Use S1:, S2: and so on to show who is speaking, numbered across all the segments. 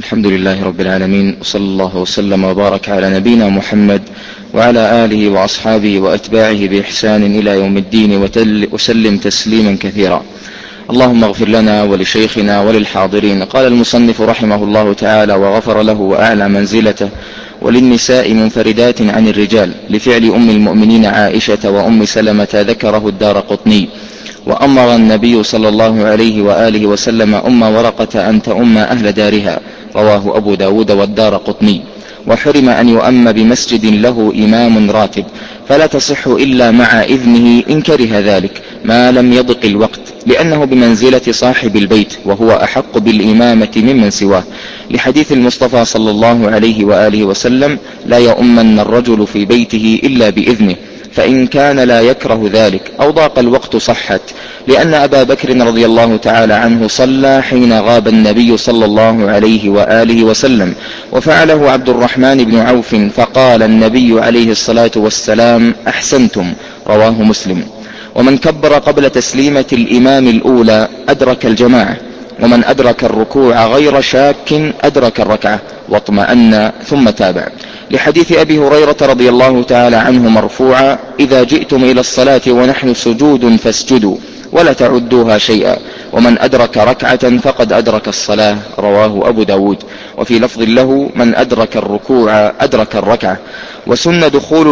S1: الحمد لله رب العالمين، وصلى الله وسلم وبارك على نبينا محمد وعلى آله وأصحابه وأتباعه بإحسان إلى يوم الدين وسلم تسليما كثيرا. اللهم اغفر لنا ولشيخنا وللحاضرين. قال المصنف رحمه الله تعالى وغفر له وأعلى منزلته: وللنساء منفردات عن الرجال لفعل أم المؤمنين عائشة وأم سلمة، ذكره الدارقطني. وأمر النبي صلى الله عليه وآله وسلم أم ورقة أن تؤم أهل دارها، رواه أبو داود والدارقطني. وحرم أن يؤم بمسجد له إمام راتب، فلا تصح إلا مع إذنه إن كره ذلك ما لم يضق الوقت، لأنه بمنزلة صاحب البيت وهو أحق بالإمامة ممن سواه، لحديث المصطفى صلى الله عليه وآله وسلم: لا يؤمن الرجل في بيته إلا بإذنه، فإن كان لا يكره ذلك أو ضاق الوقت صحت، لأن أبا بكر رضي الله تعالى عنه صلى حين غاب النبي صلى الله عليه وآله وسلم، وفعله عبد الرحمن بن عوف، فقال النبي عليه الصلاة والسلام: أحسنتم، رواه مسلم. ومن كبر قبل تسليمة الإمام الأولى أدرك الجماعة، ومن أدرك الركوع غير شاك أدرك الركعة واطمأن ثم تابع، لحديث أبي هريرة رضي الله تعالى عنه مرفوعا: إذا جئتم إلى الصلاة ونحن سجود فاسجدوا ولا تعدوها شيئا، ومن أدرك ركعة فقد أدرك الصلاة، رواه أبو داود. وفي لفظ له: من أدرك الركوع أدرك الركعة. وسن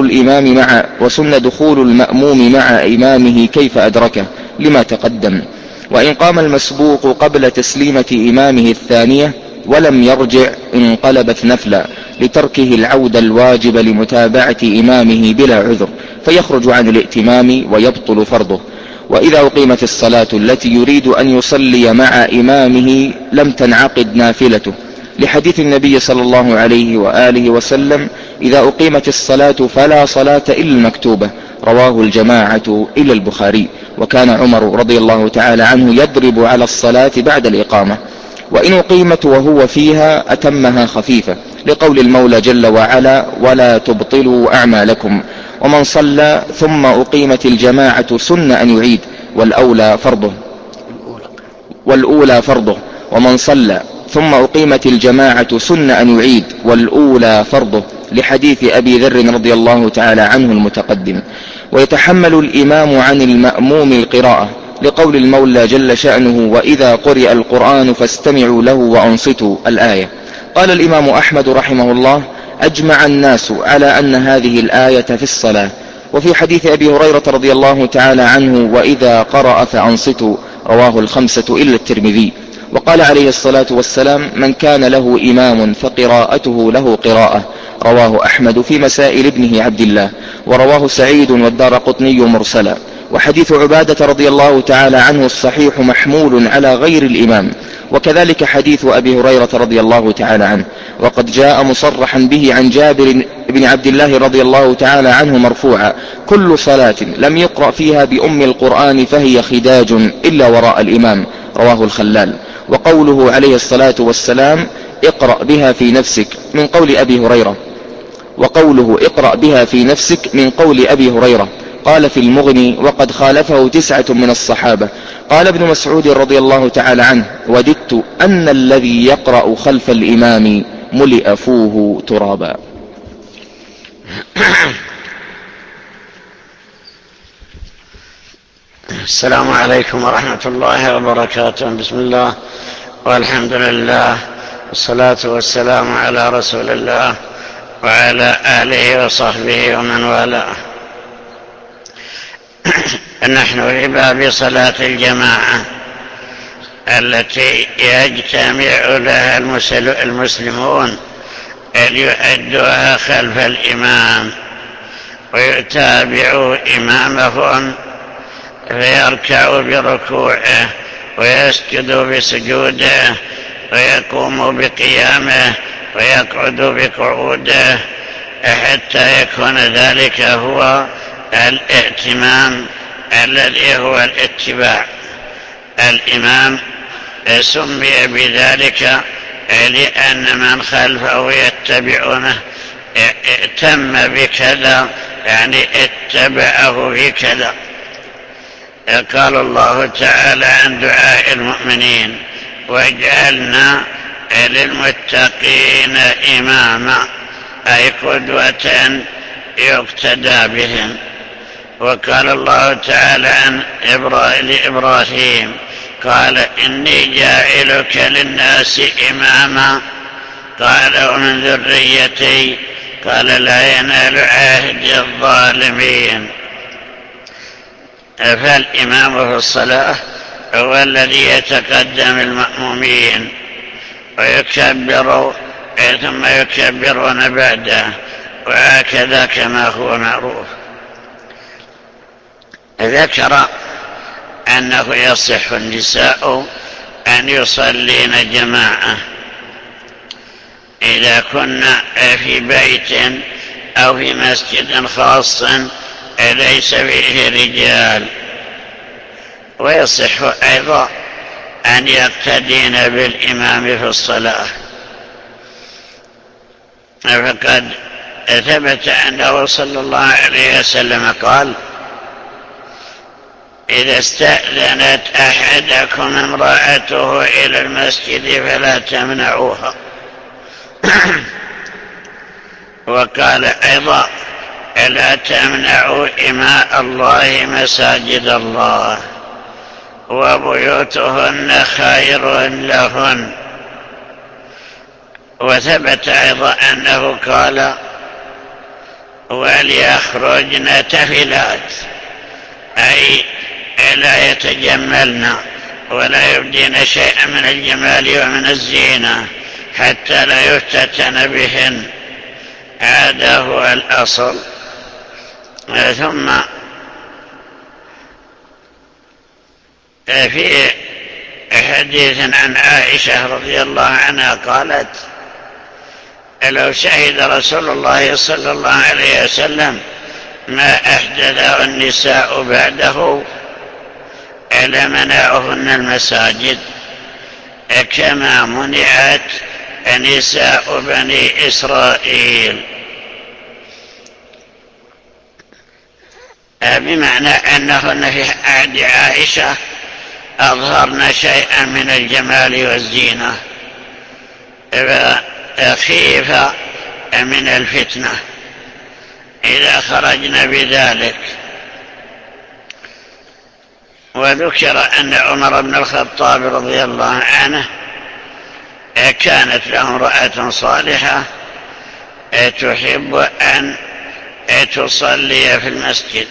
S1: دخول المأموم مع إمامه كيف أدركه لما تقدم. وإن قام المسبوق قبل تسليمة إمامه الثانية ولم يرجع انقلبت نفلا، لتركه العود الواجب لمتابعة إمامه بلا عذر، فيخرج عن الائتمام ويبطل فرضه. وإذا أقيمت الصلاة التي يريد أن يصلي مع إمامه لم تنعقد نافلته، لحديث النبي صلى الله عليه وآله وسلم: إذا أقيمت الصلاة فلا صلاة إلا المكتوبة، رواه الجماعة إلى البخاري. وكان عمر رضي الله تعالى عنه يضرب على الصلاة بعد الإقامة، وإن أقيمت وهو فيها أتمها خفيفة، لقول المولى جل وعلا: ولا تبطلوا أعمالكم. ومن صلى ثم أقيمت الجماعة سن أن يعيد، والأولى فرضه. ومن صلى ثم أقيمت الجماعة سن أن يعيد والأولى فرضه، لحديث أبي ذر رضي الله تعالى عنه المتقدم. ويتحمل الإمام عن المأموم القراءة، لقول المولى جل شأنه: وإذا قرئ القرآن فاستمعوا له وأنصتوا، الآية. قال الإمام أحمد رحمه الله: أجمع الناس على أن هذه الآية في الصلاة. وفي حديث أبي هريرة رضي الله تعالى عنه: وإذا قرأ فأنصتوا، رواه الخمسة إلا الترمذي. وقال عليه الصلاة والسلام: من كان له إمام فقراءته له قراءة، رواه أحمد في مسائل ابنه عبد الله، ورواه سعيد والدارقطني مرسلا. وحديث عبادة رضي الله تعالى عنه الصحيح محمول على غير الإمام، وكذلك حديث أبي هريرة رضي الله تعالى عنه، وقد جاء مصرحا به عن جابر بن عبد الله رضي الله تعالى عنه مرفوعا: كل صلاة لم يقرأ فيها بأم القرآن فهي خداج إلا وراء الإمام، رواه الخلال. وقوله عليه الصلاة والسلام: اقرأ بها في نفسك، من قول أبي هريرة، وقوله اقرأ بها في نفسك من قول أبي هريرة. قال في المغني: وقد خالفه 9 من الصحابة. قال ابن مسعود رضي الله تعالى عنه: وددت أن الذي يقرأ خلف الإمام ملئ فوه ترابا.
S2: السلام عليكم ورحمة الله وبركاته. بسم الله والحمد لله والصلاة والسلام على رسول الله وعلى آله وصحبه ومن والاه. نحن في باب صلاة الجماعة التي يجتمع لها المسلمون ليؤدوها خلف الإمام ويتابعوا إمامهم، فيركع بركوعه ويسجد بسجوده ويقوم بقيامه ويقعد بقعوده، حتى يكون ذلك هو الائتمام الذي هو الاتباع. الإمام سمي بذلك لأن من خلفه يتبعونه ائتم بكذا، يعني اتبعه في كذا. قال الله تعالى عن دعاء المؤمنين: واجعلنا للمتقين إماما، أي قدوة يقتدى بهم. وقال الله تعالى عن لإبراهيم قال إني جاعلك للناس إماما، قال ومن ذريتي، قال لا ينال عهد الظالمين. فالإمام في الصلاة هو الذي يتقدم المأمومين ويكبر ثم يكبرون بعده، وهكذا كما هو معروف. ذكر أنه يصح النساء أن يصلين جماعة إذا كنا في بيت أو في مسجد خاص ليس فيه رجال، ويصح أيضا أن يقتدين بالإمام في الصلاة. فقد ثبت أنه صلى الله عليه وسلم قال إذا استأذنت أحدكم امرأته إلى المسجد فلا تمنعوها. وقال أيضا لا تمنعوا إماء الله مساجد الله وبيوتهن خير لهن. وثبت أيضا أنه قال وليخرجن تفلات، أي لا يتجملن ولا يبدين شيئا من الجمال ومن الزينة حتى لا يفتتن بهن، هذا هو الأصل. ثم في حديث عن عائشة رضي الله عنها قالت لو شهد رسول الله صلى الله عليه وسلم ما أحدثه النساء بعده لمنعهن المساجد كما منعت نساء بني إسرائيل، بمعنى أنهن في عهد عائشة أظهرن شيئا من الجمال والزينة، خيف من الفتنة إذا خرجنا بذلك. وذكر أن عمر بن الخطاب رضي الله عنه كانت له امرأة صالحة تحب أن تصلي في المسجد،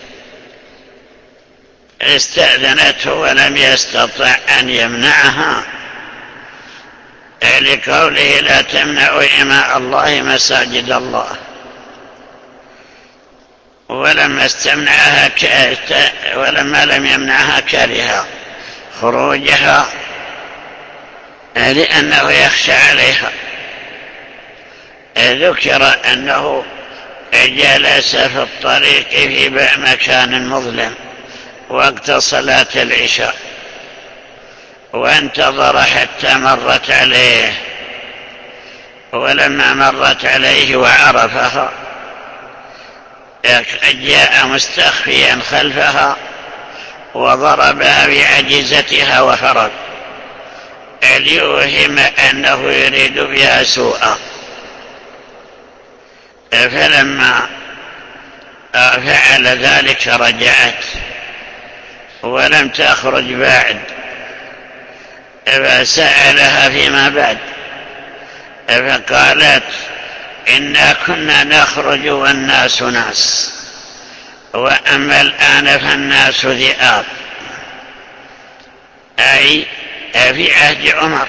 S2: استأذنته ولم يستطع أن يمنعها لقوله لا تمنعوا إماء الله مساجد الله. ولما لم يمنعها كره خروجها لأنه يخشى عليها. ذكر أنه جلس في الطريق في مكان مظلم وقت صلاة العشاء وانتظر حتى مرت عليه، ولما مرت عليه وعرفها جاء مستخفيا خلفها وضربها بعجزتها وهرب ليوهم أنه يريد بها سوءا. فلما فعل ذلك رجعت ولم تخرج بعد، فسألها فيما بعد فقالت إنا كنا نخرج والناس ناس، وأما الآن فالناس ذئاب، أي في عهد عمر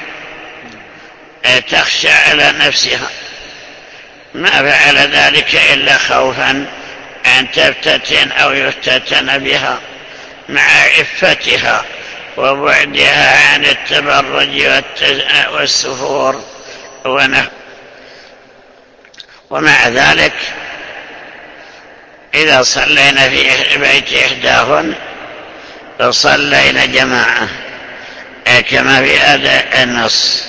S2: تخشى على نفسها، ما فعل ذلك إلا خوفا أن تفتتن أو يفتتن بها مع عفتها وبعدها عن التبرج والسفور ومع ذلك إذا صلينا في بيت إحداهن فصلينا جماعة كما في هذا النص.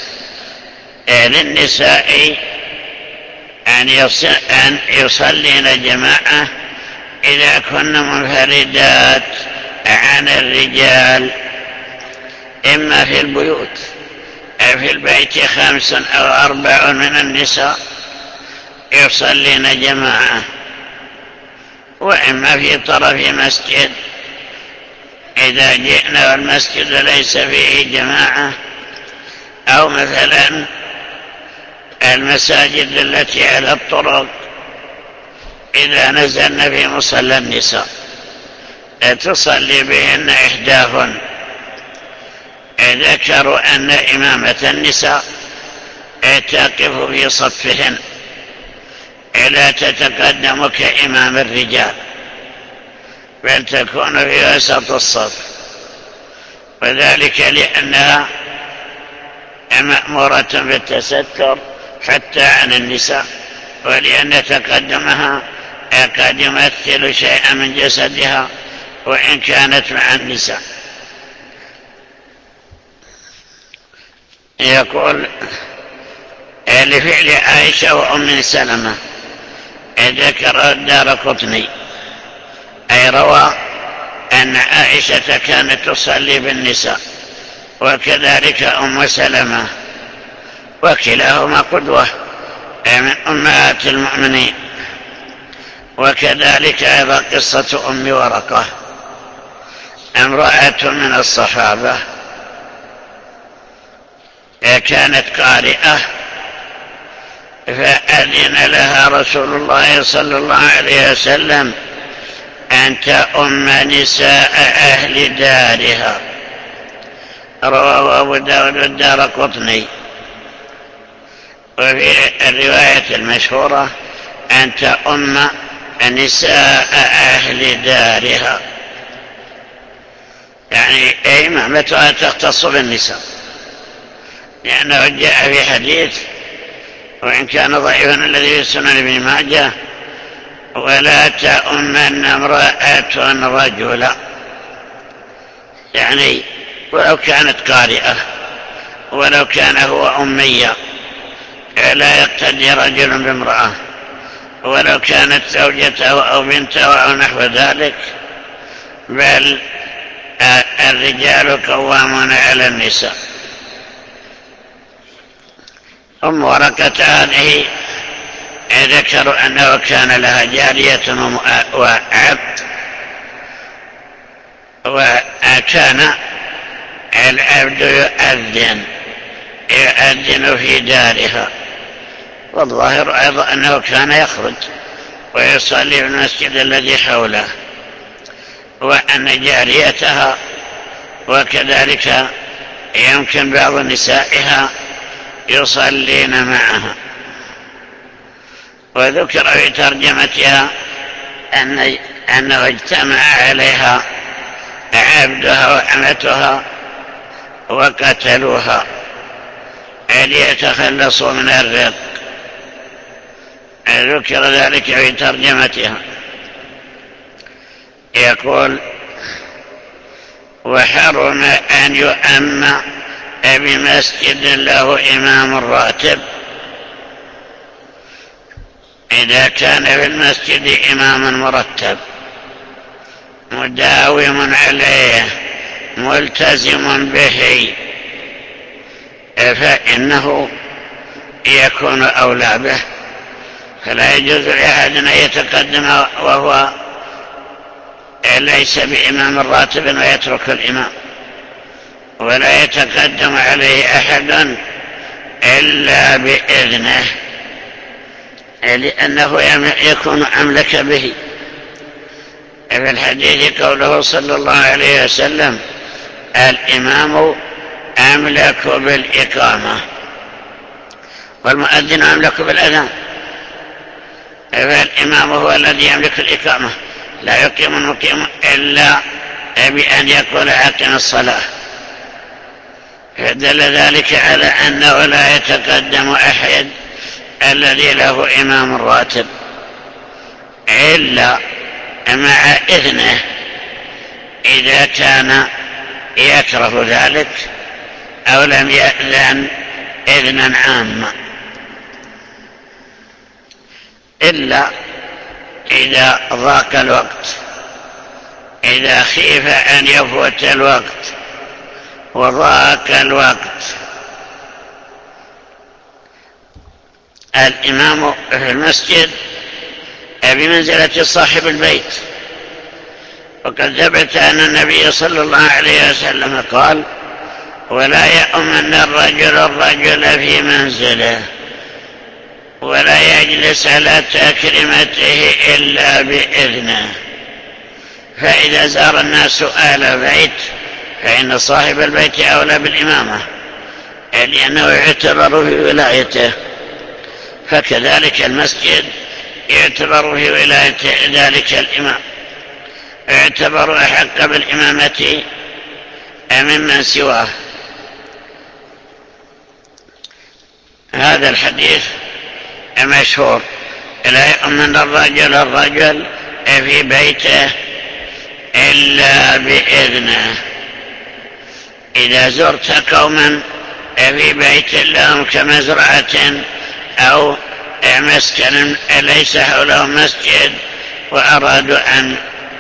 S2: للنساء أن يصلين جماعة إذا كن منفردات عن الرجال، إما في البيوت في البيت 5 أو 4 من النساء يصلين جماعة، وإما في طرف مسجد إذا جئنا والمسجد ليس فيه جماعة، أو مثلا المساجد التي على الطرق إذا نزلنا في مصلى النساء تصلي بهن إحداهن. ذكروا أن إمامة النساء تقف في صفهن لا تتقدم كإمام الرجال، بل تكون في وسط الصف، وذلك لأنها مأمورة بالتستر حتى عن النساء، ولأن تقدمها قد يمثل شيئا من جسدها وإن كانت مع النساء. يقول لفعل عائشة وأم سلمة ذكر الدارقطني أي روى أن عائشة كانت تصلي بالنساء، وكذلك أم سلمة، وكلاهما قدوة من أمهات المؤمنين. وكذلك أيضا قصة أم ورقة، امرأة من الصحابة كانت قارئة، فأذن لها رسول الله صلى الله عليه وسلم أن تؤم نساء أهل دارها. رواه أبو داود والدارقطني. وفي الرواية المشهورة أن تؤم نساء أهل دارها، يعني إمامتها تختص بالنساء، لأنه جاء في حديث وإن كان ضعيفا الذي في سنن ابن ماجه: ولا تؤمن امرأة رجلا، يعني ولو كانت قارئة ولو كان هو أمية لا يقتدي رجل بامرأة، ولو كانت زوجته أو بنته أو نحو ذلك، بل الرجال قوامون على النساء. أم ورقة هذه ذكروا أنه كان لها جارية وعبد، وكان العبد يؤذن في دارها، والظاهر أيضا أنه كان يخرج ويصلي في المسجد الذي حوله، وأن جاريتها وكذلك يمكن بعض نسائها يصلين معها. وذكر في ترجمتها أنه اجتمع عليها عبدها وأمتها وقتلوها ليتخلصوا من الرق. ذكر ذلك في ترجمتها. يقول: وحرم أن يؤم بمسجد له إمام راتب إذا كان في المسجد إمام مرتب مداوم عليه ملتزم به، فإنه يكون أولى به، فلا يجوز لأحد أن يتقدم وهو ليس بإمام راتب ويترك الإمام، ولا يتقدم عليه أحد إلا بإذنه، لأنه يكون أملك به. في الحديث قوله صلى الله عليه وسلم: الإمام أملك بالإقامة والمؤذن أملك بالأذان، فالإمام هو الذي يملك الإقامة، لا يقيم المقيم إلا بأن يقول أقم الصلاة. فدل ذلك على أنه لا يتقدم أحد الذي له إمام راتب إلا مع إذنه إذا كان يكره ذلك أو لم يأذن إذنا عاما، إلا إذا ضاق الوقت، إذا خيف أن يفوت الوقت وضاق الوقت الإمام في المسجد بمنزلة صاحب البيت. وقد ثبت أن النبي صلى الله عليه وسلم قال: ولا يؤمن الرجل في منزله ولا يجلس على تكريمته إلا بإذنه. فإذا زار الناس آل بيت فإن صاحب البيت أولى بالإمامة، لأنه يعتبر في ولايته، فكذلك المسجد يعتبر في ولاية ذلك الإمام، يعتبر أحق بالإمامة ممن سواه. هذا الحديث مشهور: لا يؤمن الرجل في بيته إلا بإذنه. إذا زرت قوما في بيت لهم كمزرعة أو مسكن ليس حولهم مسجد وأرادوا أن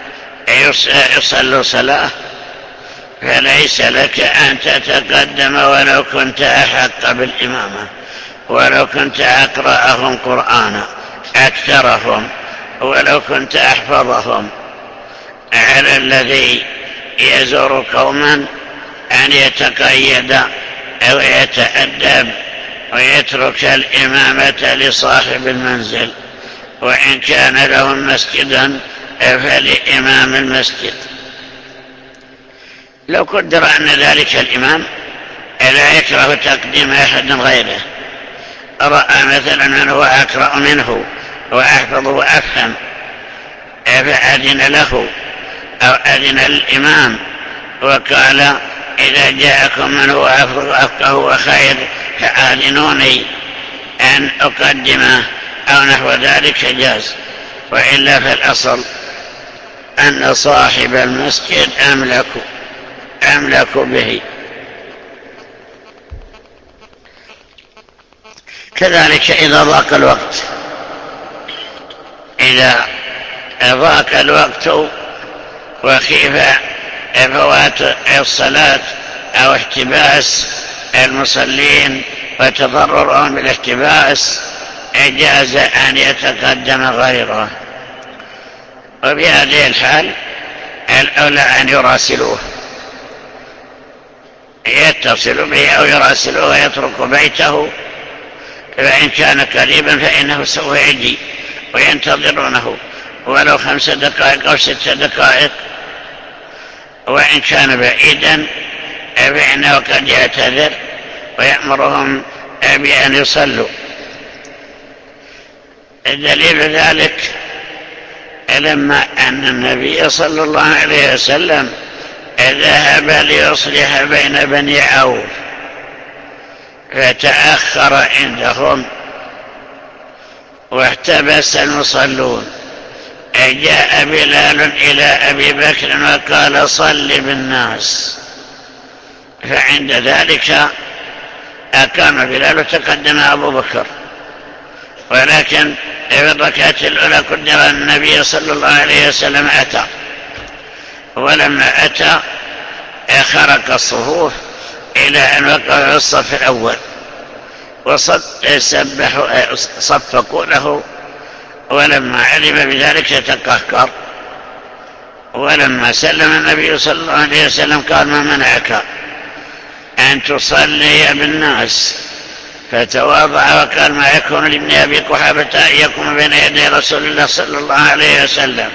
S2: يصلوا صلاة، فليس لك أن تتقدم ولو كنت أحق بالإمامة، ولو كنت أقرأهم قرآنا أكثرهم، ولو كنت أحفظهم. على الذي يزور قوما أن يتقيد أو يتأدب ويترك الإمامة لصاحب المنزل، وإن كان لهم مسجدا فلإمام المسجد. لو قدر أن ذلك الإمام لا يكره تقديم أحد غيره، رأى مثلا من هو أقرأ منه وأحفظ وأفهم، فأذن له أو أذن الإمام وقال: إذا جاءكم من هو أفقه وخير فآذنوني أن أقدمه أو نحو ذلك جاز. وإلا فالأصل أن صاحب المسجد أملك به. كذلك إذا ضاق الوقت وخيف فوات الصلاة أو احتباس المصلين وتضررهم بالاحتباس، جاز أن يتقدم غيره. وفي هذه الحال الأولى أن يراسلوه، يتصل به أو يراسلوه ويترك بيته، فإن كان قريبا فإنه سوف يجي وينتظرونه ولو 5 دقائق أو 6 دقائق. وإن كان بعيدا فإنه قد يعتذر ويأمرهم بأن يصلوا. دليل ذلك لما أن النبي صلى الله عليه وسلم ذهب ليصلح بين بني عوف فتأخر عندهم واحتبس المصلون، جاء بلال إلى أبي بكر وقال: صل بالناس. فعند ذلك أقام بلال وتقدم أبو بكر، ولكن في الركعة الأولى قدر النبي صلى الله عليه وسلم أتى، ولما أتى خرق الصفوف إلى أن وقع في الصف الأول وصفقوا له، ولما علم بذلك تقهقر. ولما سلم النبي صلى الله عليه وسلم قال: ما منعك أن تصلي بالناس؟ فتواضع وقال: ما يكون لابن أبي قحافة أن يقوم بين يدي رسول الله صلى الله عليه وسلم.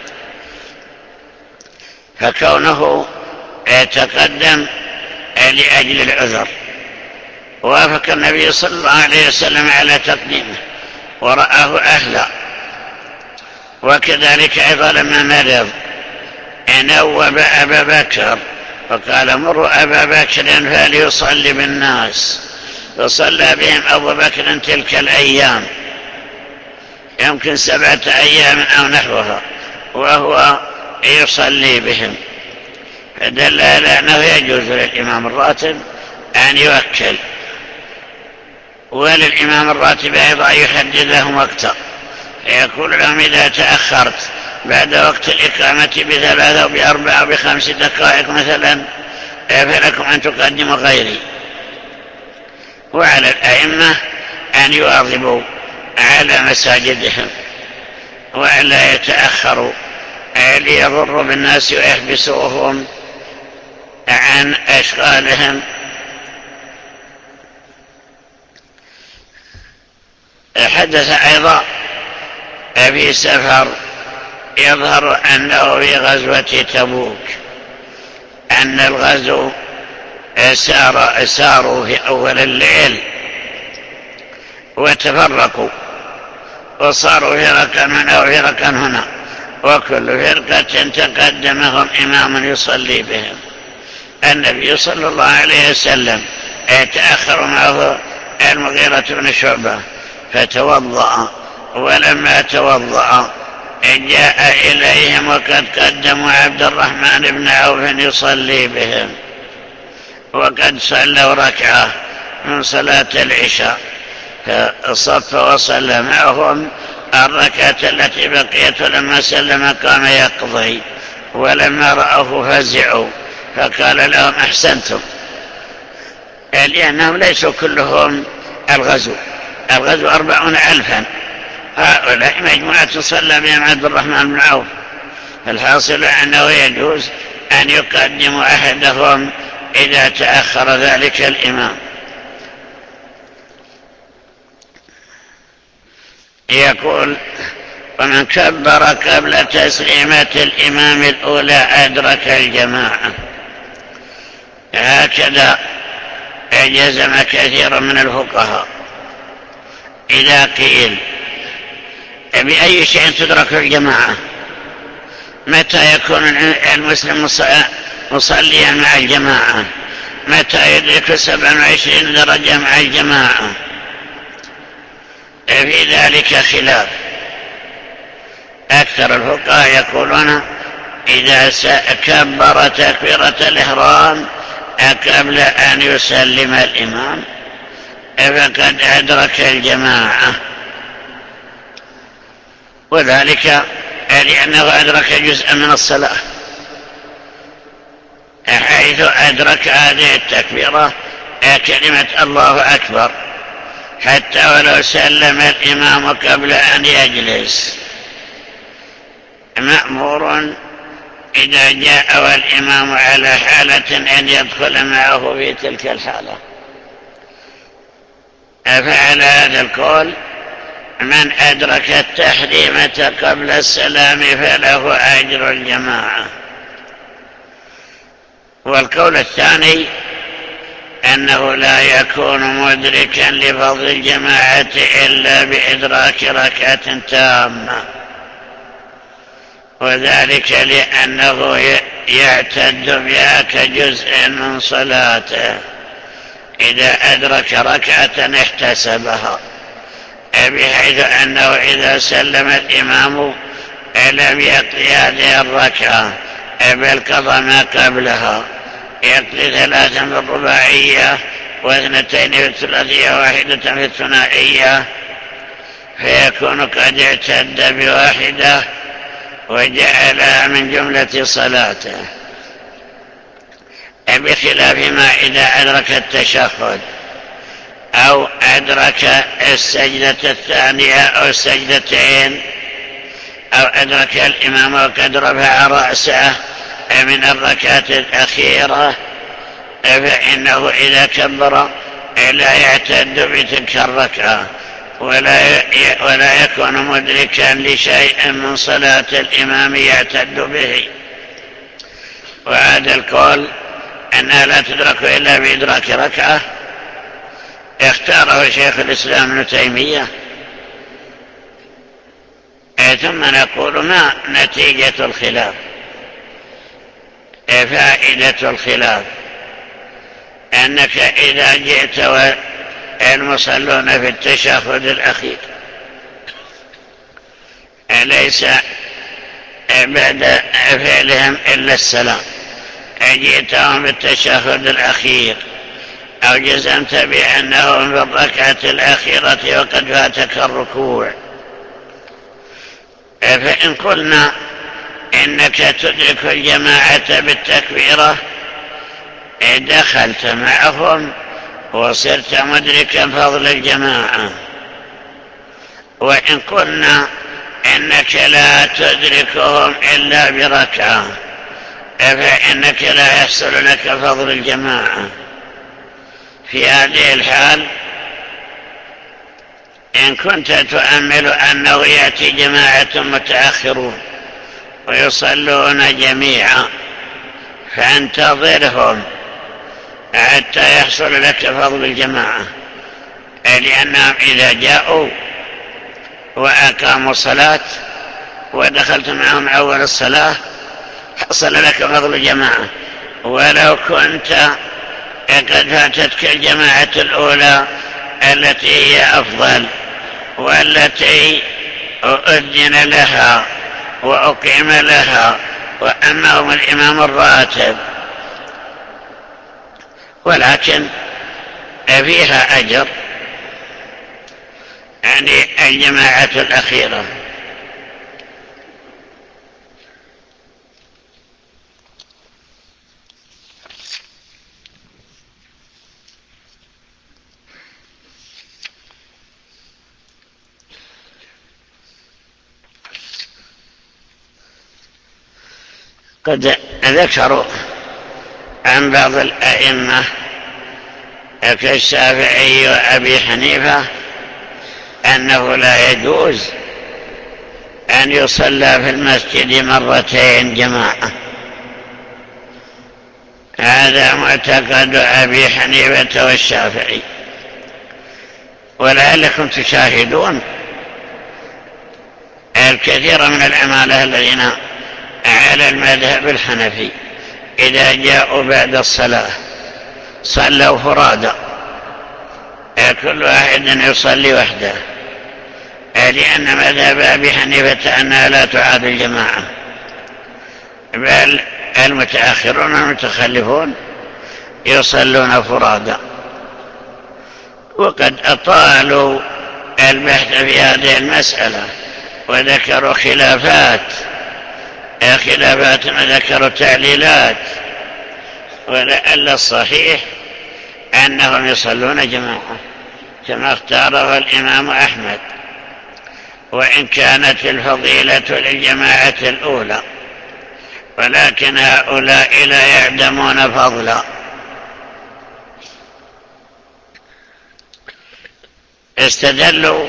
S2: فكونه يتقدم لأجل العذر، وافق النبي صلى الله عليه وسلم على تقديمه ورآه أهلا. وكذلك أيضا لما مرض نوب أبا بكر وقال: مروا أبا بكر فليصلي بالناس، فصلى بهم أبو بكر تلك الأيام، يمكن 7 أيام أو نحوها، وهو يصلي بهم. فدل على أنه يجوز للإمام الراتب أن يوكل، وللإمام الراتب أيضا يحدد لهم وقتا، يقول لهم: إذا تأخرت بعد وقت الإقامة ب3 أو ب4 أو ب5 دقائق مثلا فلكم أن تقدموا غيري. وعلى الأئمة أن يواظبوا على مساجدهم ولا يتأخروا ليضروا بالناس ويحبسوهم عن أشغالهم. حدث أيضا في سفر يظهر أنه في غزوة تبوك أن الغزو ساروا في أول الليل وتفرقوا وصاروا فرقا هنا وفرقا هنا، وكل فرقة تقدمهم إمام يصلي بهم. النبي صلى الله عليه وسلم تأخر معه المغيرة بن شعبة فتوضأ، ولما توضأ جاء إليهم وقد قدموا عبد الرحمن بن عوف يصلي بهم، وقد صلوا ركعة من صلاة العشاء، فصف وصلى معهم الركعة التي بقيت، لما سلم قام يقضي، ولما رأوه فزعوا فقال لهم أحسنتم، لأنهم ليسوا كلهم الغزو 40,000، هؤلاء مجموعة صلى بهم عبد الرحمن بن عوف. الحاصل أنه يجوز أن يقدموا أحدهم إذا تأخر ذلك الإمام. يقول: ومن كبر قبل تسليمة الإمام الأولى أدرك الجماعة. هكذا جزم كثير من الفقهاء. إذا قيل بأي شيء تدرك الجماعة، متى يكون المسلم مصليا مع الجماعة؟ متى يدرك 27 درجة مع الجماعة؟ في ذلك خلاف. أكثر الفقهاء يقولون إذا كبر تكبيرة الإحرام قبل أن يسلم الإمام فقد أدرك الجماعة، وذلك لأنه أدرك جزءا من الصلاة، حيث أدرك هذه التكبيرة كلمة الله أكبر، حتى ولو سلم الإمام قبل أن يجلس. مأمور إذا جاء والإمام على حالة أن يدخل معه في تلك الحالة. فعلى هذا القول من أدرك التحريمة قبل السلام فله أجر الجماعة. والقول الثاني أنه لا يكون مدركا لفضل الجماعة إلا بإدراك ركعة تامة، وذلك لأنه يعتد بها كجزء من صلاته. إذا أدرك ركعة احتسبها، بحيث أنه إذا سلم الإمام لم يقضي هذه الركعة بل قضى ما قبلها، يقضي 3 في الرباعية و2 في الثلاثية و1 في الثنائية، فيكون قد اعتد بواحدة وجعلها من جملة صلاته، بخلاف ما إذا أدرك التشهد أو أدرك السجدة الثانية أو السجدتين، أو أدرك الإمام وقد رفع رأسه من الركعة الأخيرة، فإنه إذا كبر لا يعتد بتلك الركعة ولا يكون مدركا لشيء من صلاة الإمام يعتد به. وهذا القول أنها لا تدرك إلا بإدراك ركعة اختاره شيخ الإسلام ابن تيمية. ثم نقول: ما نتيجة الخلاف؟ فائدة الخلاف أنك إذا جئت والمصلون في التشهد الأخير ليس بعد فعلهم إلا السلام، جئتهم بالتشهد الأخير أو جزمت بأنهم في الركعة الأخيرة وقد فاتك الركوع، فإن قلنا إنك تدرك الجماعة بالتكبيرة دخلت معهم وصرت مدركا فضل الجماعة. وإن قلنا إنك لا تدركهم إلا بركعة فإنك لا يحصل لك فضل الجماعة. في هذه الحال إن كنت تؤمل أنه يأتي جماعة متأخرون ويصلون جميعا فانتظرهم حتى يحصل لك فضل الجماعة، لأنهم إذا جاءوا وأقاموا الصلاة ودخلت معهم أول الصلاة حصل لك فضل الجماعة. ولو كنت قد فاتتك الجماعة الأولى التي هي أفضل والتي أذن لها وأقيم لها وأنهم الإمام الراتب، ولكن فيها أجر، يعني الجماعة الأخيرة. قد ذكروا عن بعض الأئمة كالشافعي وأبي حنيفة أنه لا يجوز أن يصلى في المسجد مرتين جماعة. هذا معتقد أبي حنيفة والشافعي، ولعلكم تشاهدون الكثير من العمالة الذين على المذهب الحنفي إذا جاءوا بعد الصلاة صلوا فرادى، كل واحد يصلي وحده، لأن مذهب أبي حنيفة أنها لا تعاد الجماعة، بل المتأخرون المتخلفون يصلون فرادى. وقد أطالوا البحث في هذه المسألة وذكروا خلافات وذكروا تعليلات، ولعل الصحيح أنهم يصلون جماعة كما اختاره الإمام أحمد، وإن كانت الفضيلة للجماعة الأولى، ولكن هؤلاء لا يعدمون فضلا. استدلوا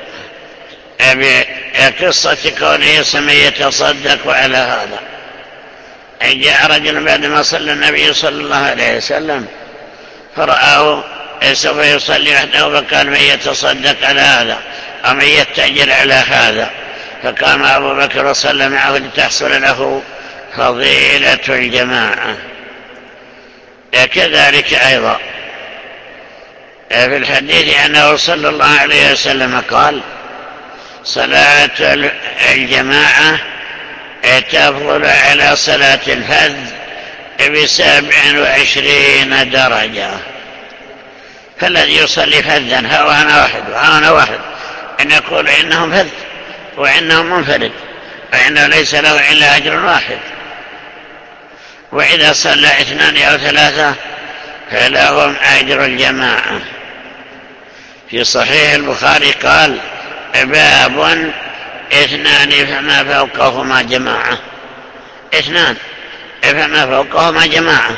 S2: بقصة كونه سمي يتصدق على هذا. جاء رجل بعد ما صلى النبي صلى الله عليه وسلم فرآه سوف يصلي وحده، فقال من يتصدق على هذا أو من يتأجر على هذا، فقام أبو بكر وصلى معه لتحصل له فضيلة الجماعة. كذلك أيضا في الحديث أنه صلى الله عليه وسلم قال صلاة الجماعة تفضل على صلاة الفذ ب27 درجة. فالذي يصلي فذا هانا واحد أن يقول إنهم فذ وإنهم منفرد، فإنه ليس له إلا أجر واحد. وإذا صلى 2 أو 3 فلهم أجر الجماعة. في صحيح البخاري قال باب 2 فما فوقهما جماعة، 2 فما فوقهما جماعة.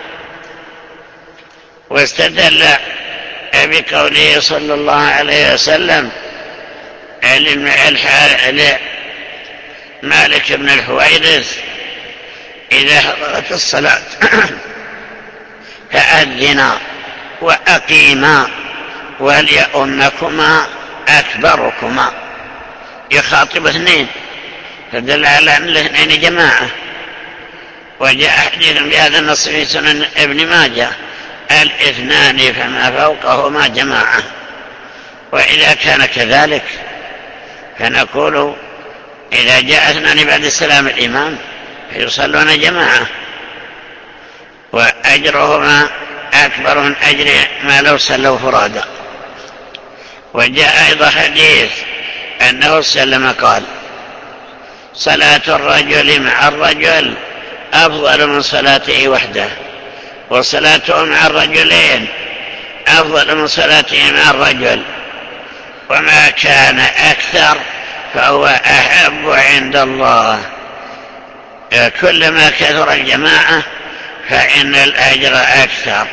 S2: واستدل بقوله صلى الله عليه وسلم مالك بن الحويرث إذا حضرت الصلاة فأذنا وأقيما وليؤمكما أكبركما، يخاطب 2 فدل على أن الاثنين جماعة. وجاء حديث بهذا النص في سنن ابن ماجه 2 فما فوقهما جماعة. وإذا كان كذلك فنقول إذا جاء 2 بعد السلام الإمام فيصلون جماعة، وأجرهما أكبر من أجر ما لو صلوا فرادى. وجاء أيضا حديث أنه سلم قال صلاة الرجل مع الرجل أفضل من صلاته وحده، وصلاته مع الرجلين أفضل من صلاته مع الرجل. وما كان أكثر فهو أحب عند الله. كلما كثر الجماعة فإن الأجر أكثر.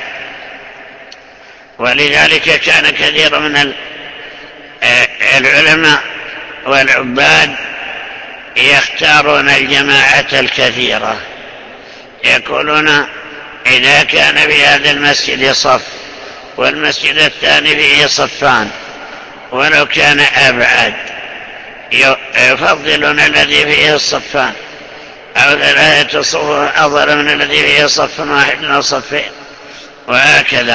S2: ولذلك كان كثير من العلماء والعباد يختارون الجماعة الكثيرة، يقولون إذا كان في هذا المسجد صف والمسجد الثاني فيه صفان ولو كان أبعد يفضلون الذي فيه الصفان، أو ثلاثة صفوف أفضل من الذي فيه صف واحد أو صفين، وهكذا.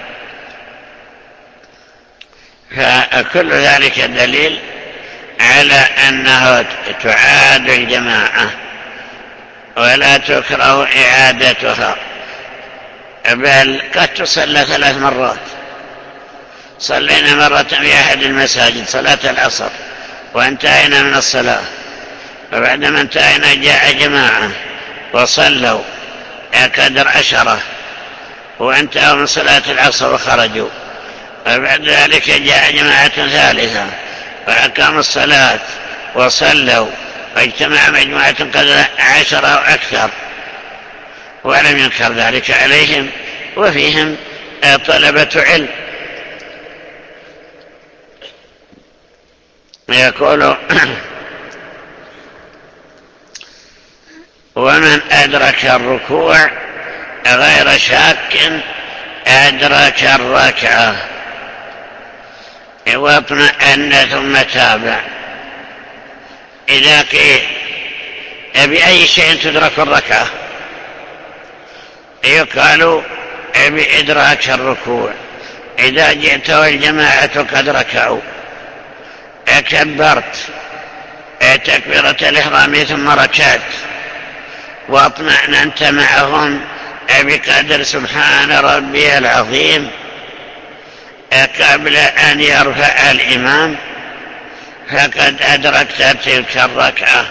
S2: فكل ذلك دليل على أنه تعاد الجماعة ولا تكره إعادتها، بل قد تصلى 3 مرات. صلينا مرة في أحد المساجد صلاة العصر وانتهينا من الصلاة، وبعدما انتهينا جاء جماعة وصلوا قدر 10 وانتهوا من صلاة العصر وخرجوا، وبعد ذلك جاء جماعة ثالثة وأقاموا الصلاة وصلوا واجتمع مجموعة قدر 10 أو أكثر، ولم ينكر ذلك عليهم، وفيهم طلبة علم. يقول ومن أدرك الركوع غير شاك أدرك الركعة واطمأن ثم تابع. إذا قيل بأي شيء تدرك الركعة يقال بإدراك الركوع. إذا جئت والجماعة قد ركعوا كبرت تكبيرة الإحرام ثم ركعت واطمأننت معهم بقدر سبحان ربي العظيم قبل أن يرفع الإمام، فقد أدركت تلك الركعة.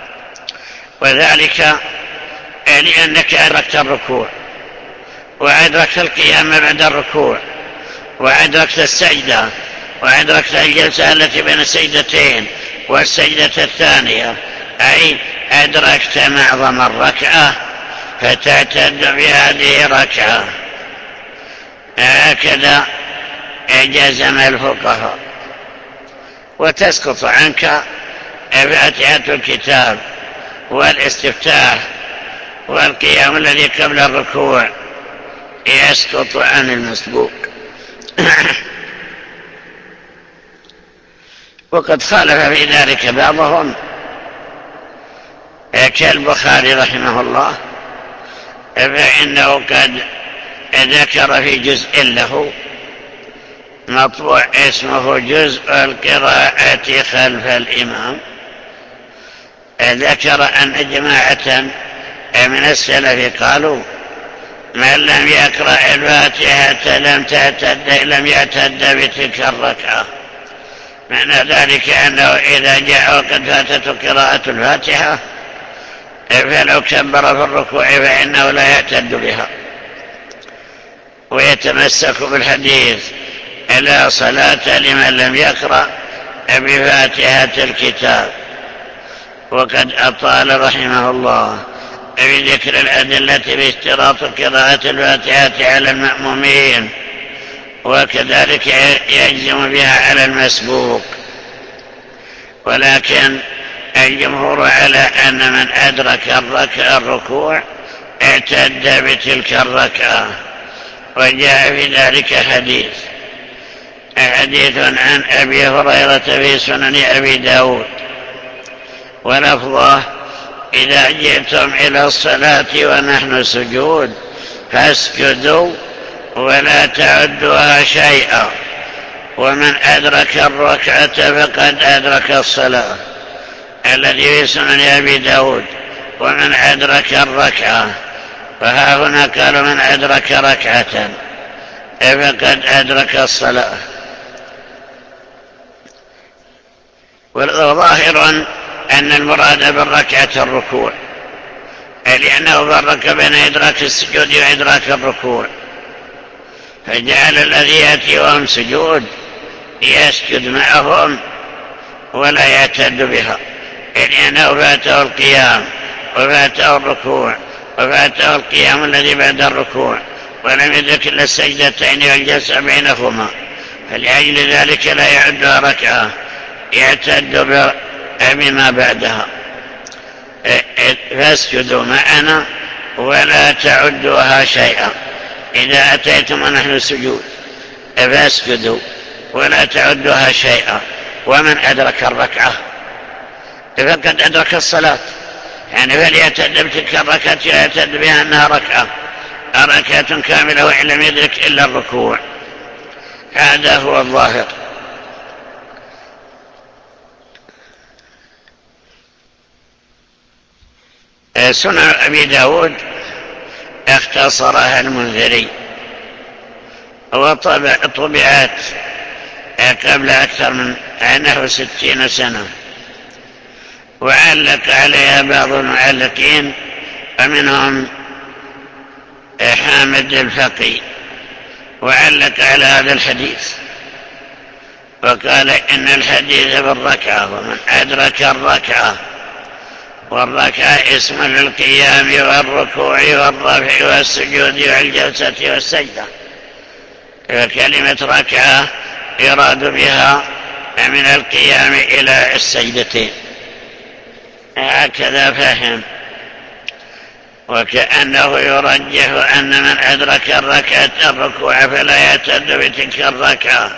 S2: وذلك لأنك أدركت الركوع وأدركت القيام بعد الركوع وأدركت السجدة وأدركت الجلسة التي بين السجدتين والسجدة الثانية، أي أدركت معظم الركعة فتعتد بهذه ركعة. هكذا جزم الفقهاء. وتسقط عنك فاتحة الكتاب والاستفتاح والقيام الذي قبل الركوع يسقط عن المسبوق. وقد خالف في ذلك بعضهم كالبخاري رحمه الله، فإنه قد ذكر في جزء له مطبوع اسمه جزء القراءة خلف الإمام، ذكر أن جماعة من السلف قالوا من لم يقرأ الفاتحة لم يعتد بتلك الركعة. معنى ذلك أنه إذا جاء وقد فاتته قراءة الفاتحة فلو كبر في الركوع فإنه لا يعتد بها، ويتمسك بالحديث لا صلاة لمن لم يقرأ بفاتحة الكتاب. وقد أطال رحمه الله في ذكر الأدلة باشتراط قراءة الفاتحة على المأمومين، وكذلك يجزم بها على المسبوق. ولكن الجمهور على أن من أدرك الركوع اعتد بتلك الركعة. وجاء في ذلك حديث عن أبي هريرة في سنن أبي داود ولفظه إذا جئتم إلى الصلاة ونحن سجود فاسجدوا ولا تعدوها شيئا، ومن أدرك الركعة فقد أدرك الصلاة، الذي في سنن أبي داود. ومن أدرك الركعة، فها هنا قال من أدرك ركعة فقد أدرك الصلاة. وظاهر أن المراد بالركعة الركوع، لأنه فرق بين إدراك السجود وإدراك الركوع، فجعل الذي يأتي وهم سجود يسجد معهم ولا يعتد بها، لأنه فاته القيام وفاته الركوع وفاته القيام الذي بعد الركوع، ولم يدرك إلا السجدتين والجلسة بينهما، فلأجل ذلك لا يعدها ركعة، يعتد بما بعدها. فاسجدوا معنا ولا تعدوها شيئا. إذا أتيتم ونحن سجود فاسجدوا ولا تعدوها شيئا. ومن أدرك الركعة فقد أدرك الصلاة، يعني فليعتد بتلك الركعة ويعتد بها أنها ركعة كاملة وإن لم يدرك إلا الركوع. هذا هو الظاهر. سنن أبي داود اختصرها المنذري وطبعت قبل أكثر من نحو 60 سنة، وعلق عليها بعض المعلقين ومنهم حامد الفقي، وعلق على هذا الحديث وقال إن الحديث بالركعة، ومن أدرك الركعة، والركعة اسم للقيام والركوع والرفع والسجود والجلسة والسجدة، وكلمة ركعة يراد بها من القيام إلى السجدتين، هكذا فهم. وكأنه يرجح أن من أدرك الركعة الركوع فلا يعتد بتلك الركعة،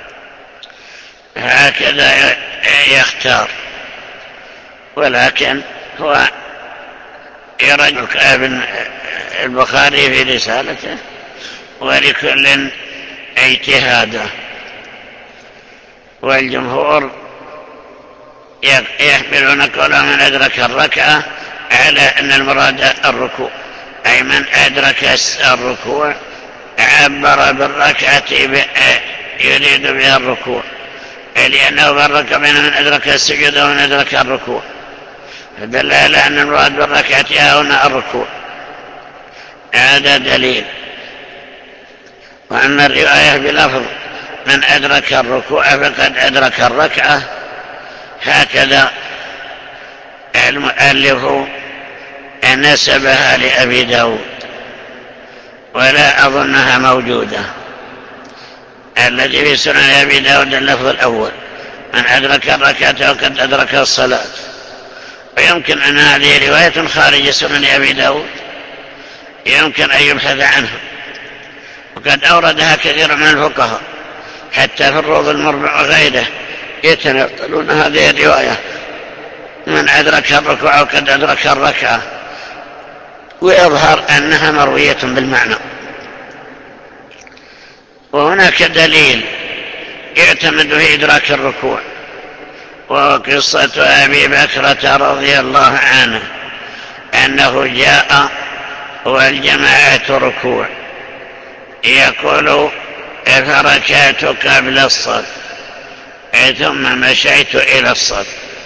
S2: هكذا يختار. ولكن هو يرجح ابن البخاري في رسالته، ولكل اجتهاده، والجمهور يحملون قول من أدرك الركعة على أن المراد الركوع، أي من أدرك الركوع عبر بالركعة يريد بها الركوع، لأنه فرق بين من أدرك السجود ومن أدرك الركوع، فدل على أن المراد بالركعة هنا الركوع. هذا دليل. وأما الرواية بلفظ من أدرك الركوع فقد أدرك الركعة، هكذا المؤلف نسبها لأبي داود، ولا أظنها موجودة. الذي في سنن أبي داود اللفظ الأول من أدرك الركعة وقد أدرك الصلاة، ويمكن أن هذه رواية خارج سنن أبي داود، يمكن أن يبحث عنها، وقد أوردها كثير من الفقهاء حتى في الروض المربع وغيره يتنقلون هذه الرواية من أدرك الركوع وقد أدرك الركعة، ويظهر أنها مروية بالمعنى. وهناك دليل يعتمد في إدراك الركوع، وهو قصة أبي بكرة رضي الله عنه أنه جاء والجماعة ركوع، يقول فركعت قبل الصف ثم مشيت إلى الصف،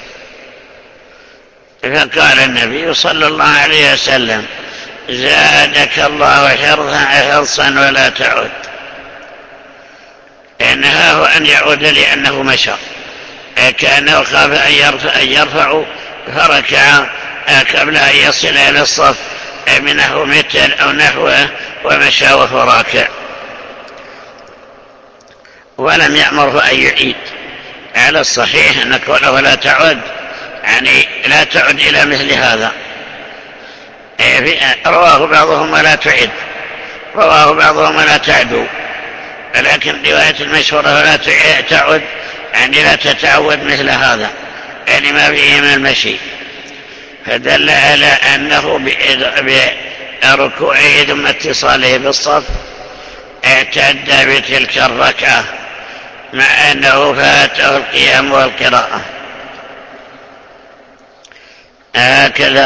S2: فقال النبي صلى الله عليه وسلم زادك الله حرصا ولا تعد، إنها هو أن يعود لأنه مشى، كأنه خاف أن يرفع فركع قبل أن يصل إلى الصف منه متر أو نحوه ومشى وهو راكع، ولم يأمره أن يعيد. على الصحيح أن قوله لا تعد يعني لا تعد إلى مثل هذا. رواه بعضهم ولا تعد، رواه بعضهم ولا تعدو، ولكن رواية المشهورة ولا تعد يعني لا تتعود مثل هذا، يعني ما فيه من المشي، فدل على أنه بركوعه ثم اتصاله بالصف اعتد بتلك الركعة، مع أنه فاته القيام والقراءة. هكذا.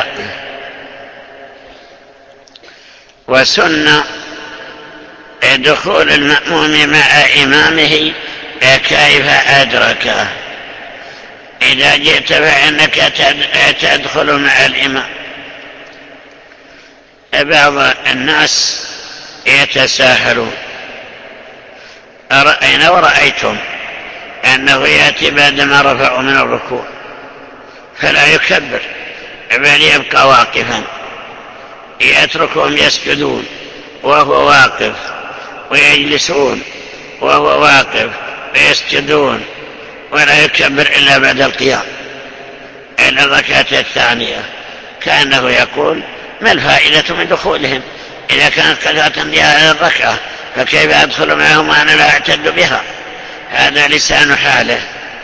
S2: وسن دخول المأموم مع إمامه كيف أدركه. إذا جئت فإنك تدخل مع الإمام. بعض الناس يتساهلون، أرأينا ورأيتم، أنه يأتي بعدما رفعوا من الركوع فلا يكبر بل يبقى واقفا، يتركهم يسجدون وهو واقف، ويجلسون وهو واقف ويسجدون، ولا يكبر إلا بعد القيام إلى الركعة الثانية. كأنه يقول: ما الفائدة من دخولهم إذا كانت قد أتني هذه الركعة، فكيف أدخل معهم وأنا لا أعتد بها؟ هذا لسان حاله.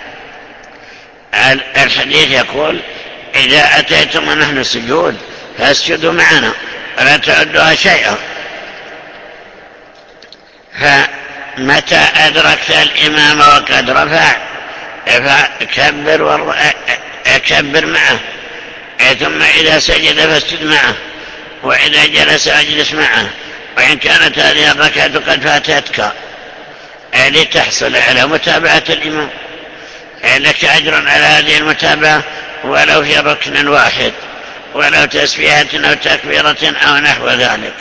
S2: الحديث يقول: إذا أتيتم ونحن سجود فاسجدوا معنا ولا تعدوها شيئا. فمتى أدركت الإمام وقد رفع فكبر معه، ثم إذا سجد فاسجد معه، وإذا جلس أجلس معه، وإن كانت هذه الركعة قد فاتتك لتحصل على متابعة الإمام لك أجر على هذه المتابعة ولو في ركن واحد، ولو تسبيحة أو تكبيرة أو نحو ذلك.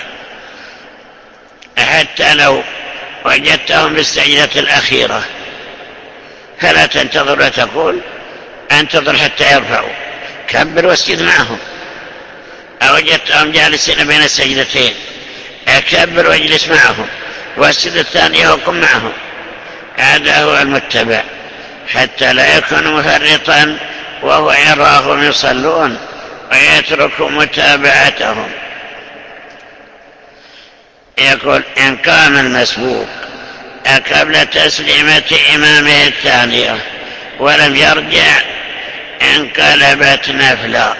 S2: حتى لو وجدتهم بالسجدة الأخيرة فلا تنتظر وتقول انتظر حتى يرفعوا، كبر واسجد معهم. أو وجدتهم جالسين بين السجدتين، كبر واجلس معهم واسجد الثانية وقم معهم. هذا هو المتبع، حتى لا يكون مفرطا وهو يراهم يصلون ويترك متابعتهم. يقول: إن قام المسبوق قبل تسليمة إمامه الثانية ولم يرجع انقلبت نفلا،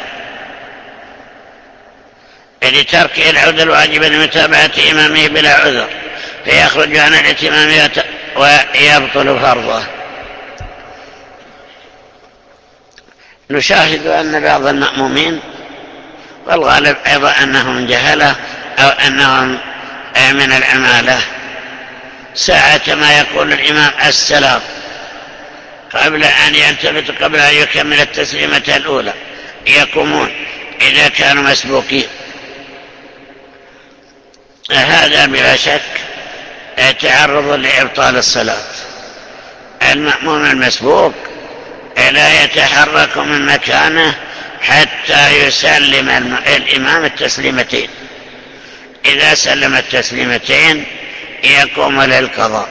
S2: لترك العذر الواجب لمتابعة إمامه بلا عذر، فيخرج عن الاتمام ويبطل فرضه. نشاهد أن بعض المأمومين، والغالب أيضا أنهم جهلة أو أنهم من العمالة، ساعة ما يقول الإمام السلام قبل أن يلتفت، قبل أن يكمل التسليمة الأولى، يقومون إذا كانوا مسبوقين. هذا بلا شك تعرض لإبطال الصلاة. المأموم المسبوق لا يتحرك من مكانه حتى يسلم الإمام التسليمتين. إذا سلم التسليمتين يقوم للقضاء.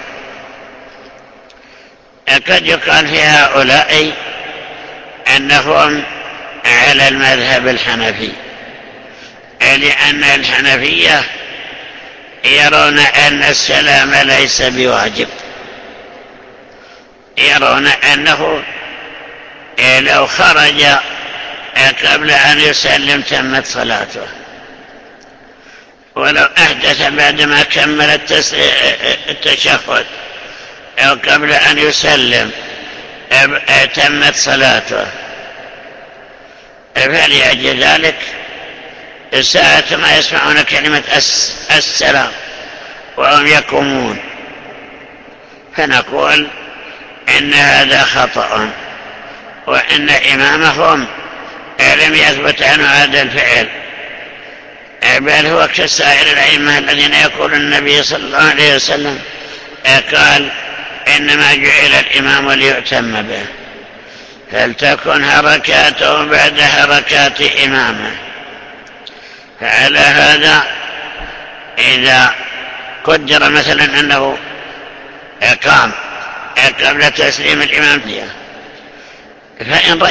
S2: قد يقال في هؤلاء أنهم على المذهب الحنفي، لأن الحنفية يرون أن السلام ليس بواجب، يرون أنه لو خرج قبل أن يسلم تمت صلاته، ولو أحدث بعدما كمل التشهد أو قبل أن يسلم تمت صلاته. فلأجل ذلك ساعة ما يسمعون كلمة السلام وهم يقومون فنقول إن هذا خطأ، وإن إمامهم لم يثبت عنه هذا الفعل، بل هو كسائر الأئمة الذين يقول النبي صلى الله عليه وسلم قال: إنما جعل الإمام ليؤتم به، فلتكن حركاته بعد حركات إمامه. فعلى هذا إذا قدر مثلا أنه قام قبل تسليم الإمام، فإن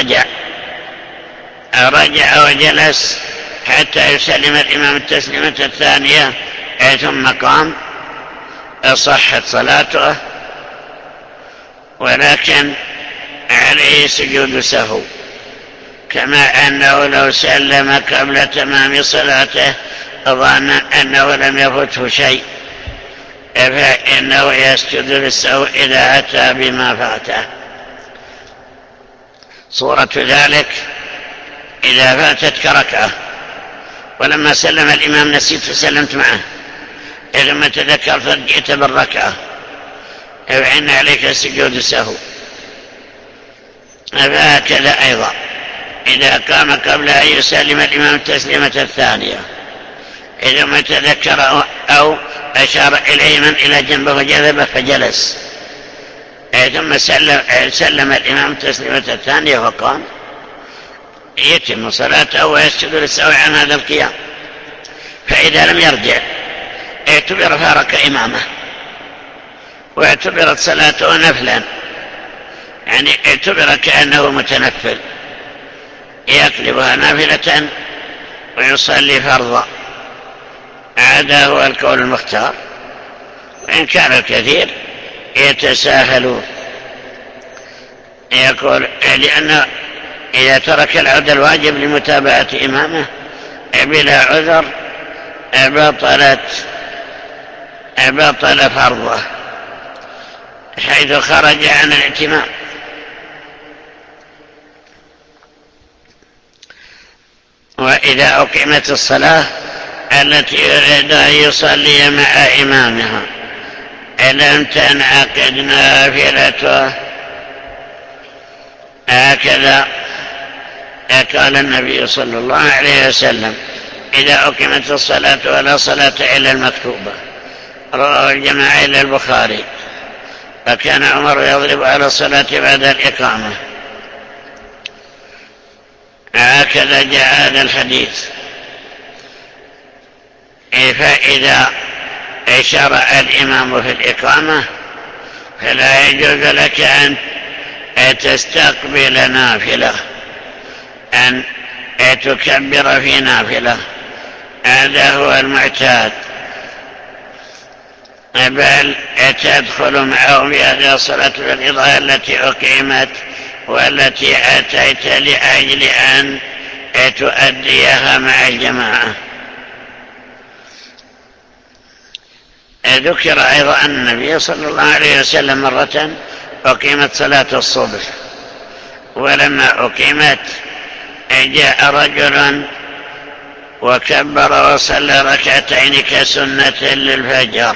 S2: رجع وجلس حتى يسلم الإمام التسليمة الثانية ثم قام، صحت صلاته، ولكن عليه سجود سهو، كما أنه لو سلم قبل تمام صلاته ظن أنه لم يفته شيء فإنه يسجد للسهو إذا أتى بما فاته. صورة ذلك: إذا فاتتك ركعة ولما سلم الإمام نسيت فسلمت معه، ثم تذكرت فرجعت بالركعة، فإن عليك سجود سهو. فهكذا أيضا إذا قام قبل أن يسلم الإمام التسليمة الثانية ثم تذكر أو أشار إليه من إلى جنبه وجذبه فجلس، ثم سلم الإمام تسليمة الثانية وقام، يتم صلاته ويسجد للسهو عن هذا القيام. فإذا لم يرجع اعتبر فارق إمامه واعتبرت صلاته نفلا، يعني اعتبر كأنه متنفل يقلبها نافلة ويصلي فرضا. هذا هو القول المختار، وإن كان الكثير يتساهلون. يقول لأنه إذا ترك العود الواجب لمتابعة إمامه بلا عذر بطل فرضه حيث خرج عن الائتمام. وإذا أقيمت الصلاة التي يريد أن يصلي مع إمامها لم تنعقد نافلته. هكذا قال النبي صلى الله عليه وسلم: إذا أقيمت الصلاة ولا صلاة إلا المكتوبة. رواه الجماعة إلا البخاري. فكان عمر يضرب على الصلاة بعد الإقامة. هكذا جاء هذا الحديث. فإذا شرع الإمام في الإقامة فلا يجوز لك أن تستقبل نافلة، أن تكبر في نافلة. هذا هو المعتاد، بل تدخل معهم بهذه الصلاة الفريضة التي أقيمت والتي أتيت لأجل أن تؤديها مع الجماعة. ذكر أيضا أن النبي صلى الله عليه وسلم مرة أقيمت صلاة الصبح، ولما أقيمت جاء رجل وكبر وصلى ركعتين كسنة للفجر،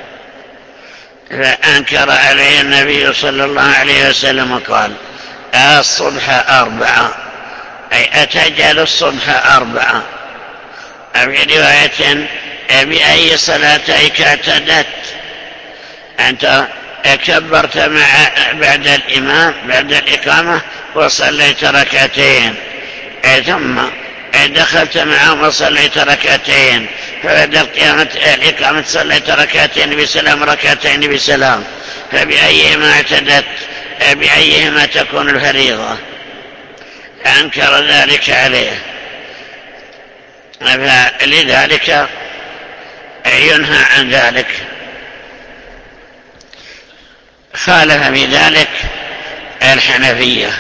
S2: فأنكر عليه النبي صلى الله عليه وسلم وقال: الصبح 4، أي أتجعل الصبح 4. في رواية: بأي صلاتيك اعتدت؟ أنت كبرت بعد الإمام بعد الإقامة وصليت ركعتين، ثم دخلت معهم وصليت ركعتين، فبعد الإقامة صليت ركعتين بسلام ركعتين بسلام، فبأيهما اعتدت؟ بأيهما تكون الفريضة؟ أنكر ذلك عليه. فلذلك ينهى عن ذلك. خالف في ذلك الحنفية،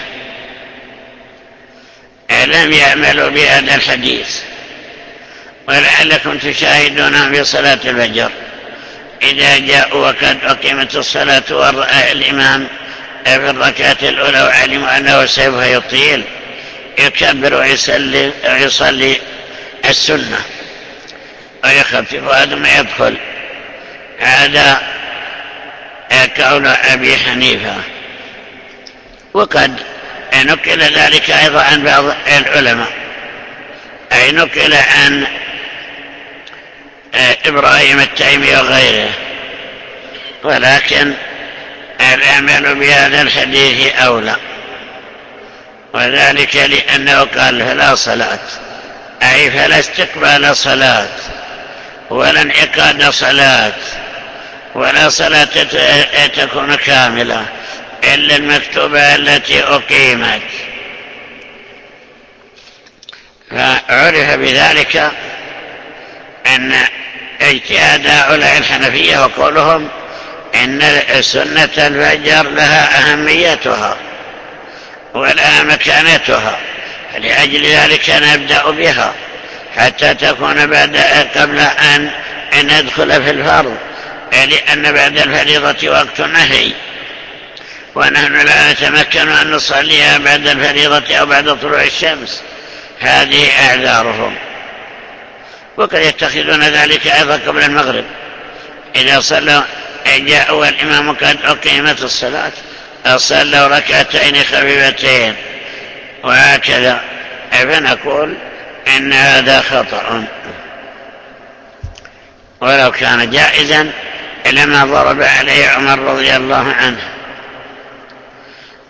S2: لم يعملوا بهذا الحديث، ولعلكم تشاهدون في صلاة الفجر إذا جاءوا وقد أقيمت الصلاة ورأى الإمام في الركعة الأولى وعلموا أنه سوف يطيل يكبر ويصلي السنة ويخفف ثم يدخل. هذا قول أبي حنيفة. وقد نقل ذلك أيضا عن بعض العلماء، أي نقل عن إبراهيم التيمي وغيره، ولكن العمل بهذا الحديث أولى، وذلك لأنه قال: فلا صلاة، أي فلا استقبال صلاة ولا انعقاد صلاة ولا صلاة تكون كاملة إلا المكتوبة التي أقيمت. فعرف بذلك أن اجتهاد هؤلاء الحنفية وقولهم إن سنة الفجر لها أهميتها ولها مكانتها، لأجل ذلك نبدأ بها حتى تكون قبل أن ندخل في الفرض، لأن بعد الفريضة وقت نهي، ونحن لا نتمكن أن نصليها بعد الفريضة أو بعد طلوع الشمس. هذه أعذارهم. وقد يتخذون ذلك أيضا قبل المغرب، إذا صلوا جاءوا والإمام قد أقيمت الصلاة صلوا ركعتين خفيفتين وهكذا. فنقول إن هذا خطأ، ولو كان جائزا لما ضرب عليه عمر رضي الله عنه.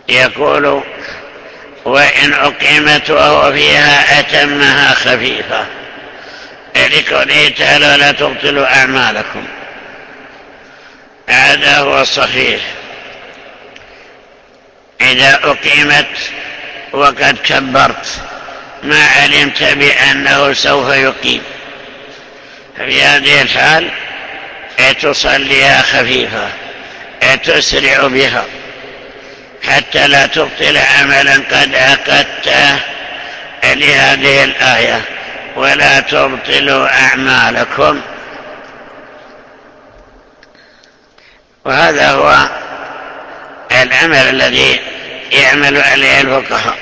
S2: يقول وإن أقيمت وهو فيها أتمها خفيفة، لقوله تعالى لا تبطلوا أعمالكم. هذا هو الصحيح. إذا أقيمت وقد كبرت ما علمت بأنه سوف يقيم، في هذه الحال تصليها خفيفة، تسرع بها حتى لا تبطل عملا قد عقدته، لهذه الآية ولا تبطلوا أعمالكم. وهذا هو العمل الذي يعمل عليه الفقهاء،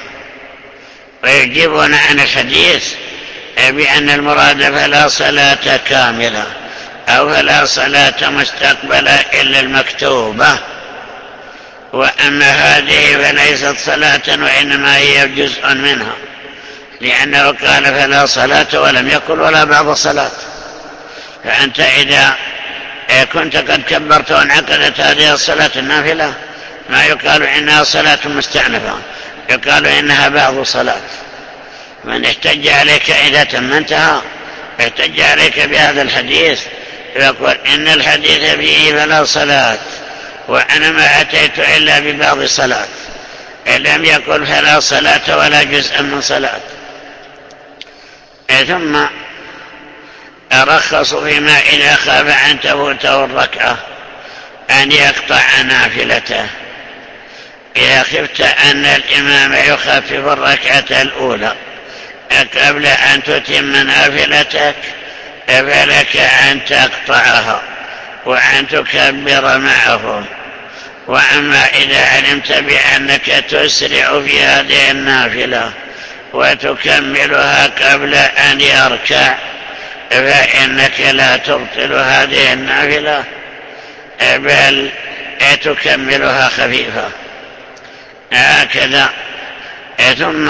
S2: ويجيبون عن الحديث بأن المراد فلا صلاة كاملة أو فلا صلاة مستقبلة إلا المكتوبة، وأما هذه فليست صلاة وإنما هي جزء منها، لأنه قال فلا صلاة ولم يقل ولا بعض صلاة. فأنت إذا كنت قد كبرت وانعقدت هذه الصلاة النافلة ما يقال إنها صلاة مستأنفة، يقال إنها بعض صلاة. من احتج عليك إذا تمنتها احتج عليك بهذا الحديث، يقول إن الحديث فيه فلا صلاة وأنا ما أتيت إلا ببعض صلاة، لم يقل فلا صلاة ولا جزء من صلاة. ثم أرخص فيما إذا خاف أن تفوته الركعة أن يقطع نافلته. إذا خفت أن الإمام يخفف الركعة الأولى قبل أن تتم نافلتك فلك أن تقطعها وأن تكبر معهم. وأما إذا علمت بأنك تسرع في هذه النافلة وتكملها قبل أن يركع فإنك لا تبطل هذه النافلة بل تكملها خفيفة هكذا. ثم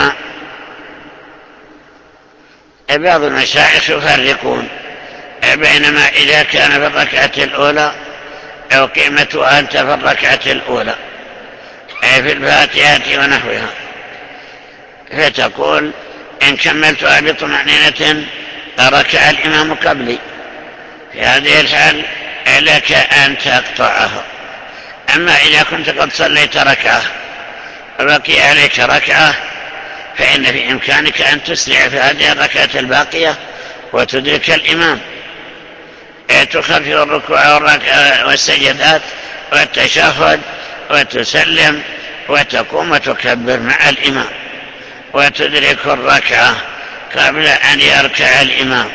S2: بعض المشايخ يفرقون بينما إذا كان في الركعة الأولى أو قيمة أنت في الركعة الأولى في الفاتحة ونحوها، فتقول إن كملتها بطمأنينة ركع الإمام قبلي، في هذه الحال لك أن تقطعها. أما إذا كنت قد صليت ركعة بقي عليك ركعة فإن في إمكانك أن تسرع في هذه الركعة الباقية وتدرك الإمام، تخفف الركوع والسجدات والتشهد وتسلم وتقوم وتكبر مع الإمام وتدرك الركعة قبل أن يركع الإمام.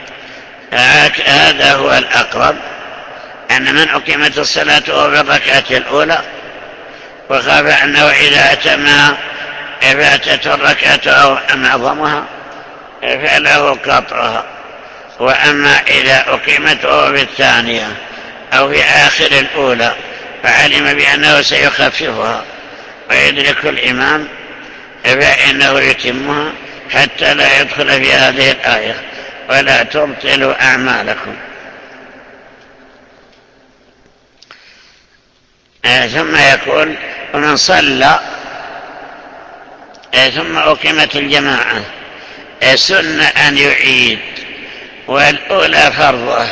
S2: هذا هو الأقرب، أن من أقيمت الصلاة وهو في الركعة الأولى وخاف أنه إذا أتمها فاتت الركعة أو معظمها فله قطعها. وأما إذا أقيمت وهو في الثانية أو في آخر الأولى فعلم بأنه سيخففها ويدرك الإمام فإنه يتمها حتى لا يدخل في هذه الآية ولا تبطلوا أعمالكم. ثم يقول ومن صلى ثم أقيمت الجماعة سن أن يعيد، والأولى فرضه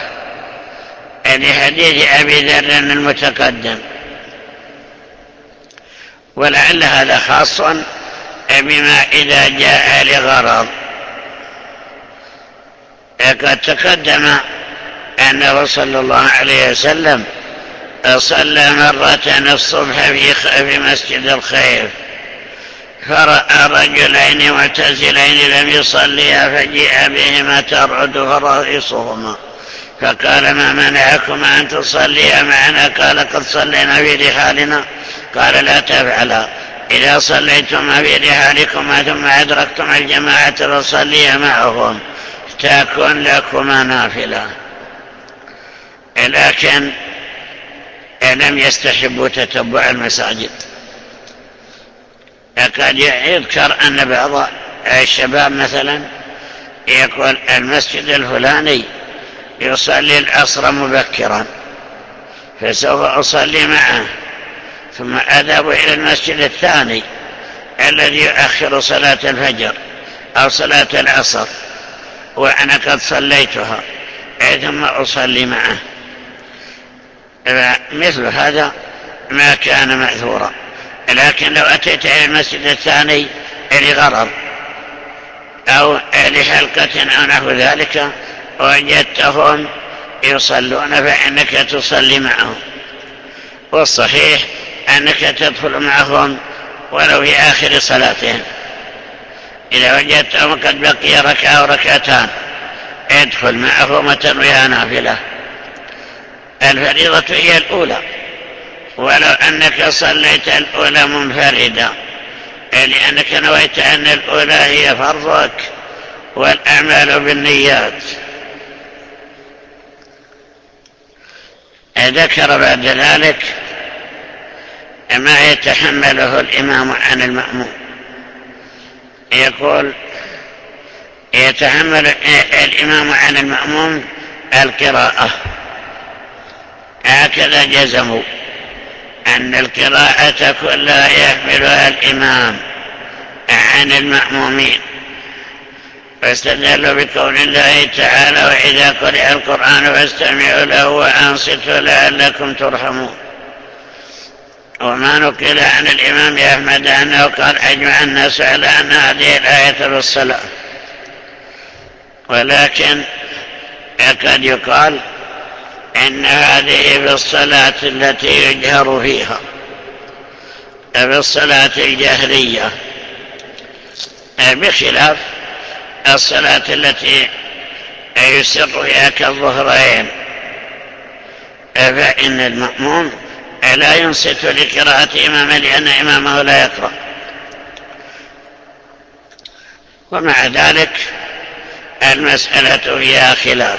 S2: لحديث أبي ذر المتقدم، ولعل هذا خاص بما إذا جاء لغرض. قد تقدم أنه صلى الله عليه وسلم صلى مرة الصبح في مسجد الخيف فرأى رجلين معتزلين لم يصليا فجيء بهما ترعد فرائصهما فقال ما منعكما أن تصليا معنا؟ قال قد صلينا في رحالنا. قال لا تفعلا، إذا صليتما في رحالكما ثم أدركتم الجماعة فصليا معهم تكن لكما نافلة. لكن لم يستحبوا تتبع المساجد. قد يذكر أن بعض الشباب مثلا يقول المسجد الفلاني يصلي العصر مبكرا فسوف أصلي معه، ثم أذهب إلى المسجد الثاني الذي يؤخر صلاة الفجر أو صلاة العصر وأنا قد صليتها ثم أصلي معه، مثل هذا ما كان مأثورا. لكن لو أتيت إلى المسجد الثاني لغرض أو لحلقة أو نحو ذلك وجدتهم يصلون فإنك تصلي معهم، والصحيح أنك تدخل معهم ولو في آخر صلاتهم. إذا وجدتهم قد بقي ركعة أو ركعتان ادخل معهم وتنويها نافلة. الفريضة هي الأولى، ولو أنك صليت الأولى منفردا لأنك نويت أن الأولى هي فرضك والأعمال بالنيات. ذكر بعد ذلك ما يتحمله الإمام عن المأموم. يقول يتحمل الإمام عن المأموم القراءة، هكذا جزموا أن القراءة كلها يحملها الإمام عن المأمومين، فاستدلوا بقول الله تعالى: وإذا قرئ القرآن فاستمعوا له وأنصتوا لعلكم ترحمون. وما نقل عن الإمام أحمد أنه قال: أجمع الناس على أن هذه الآية بالصلاة، ولكن قد يقال إن هذه بالصلاة التي يجهر فيها، بالصلاة الجهرية، بخلاف الصلاة التي يسر فيها كالظهرين، فإن المأموم لا ينصت لقراءة إمامه لأن إمامه لا يقرأ. ومع ذلك المسألة فيها خلاف.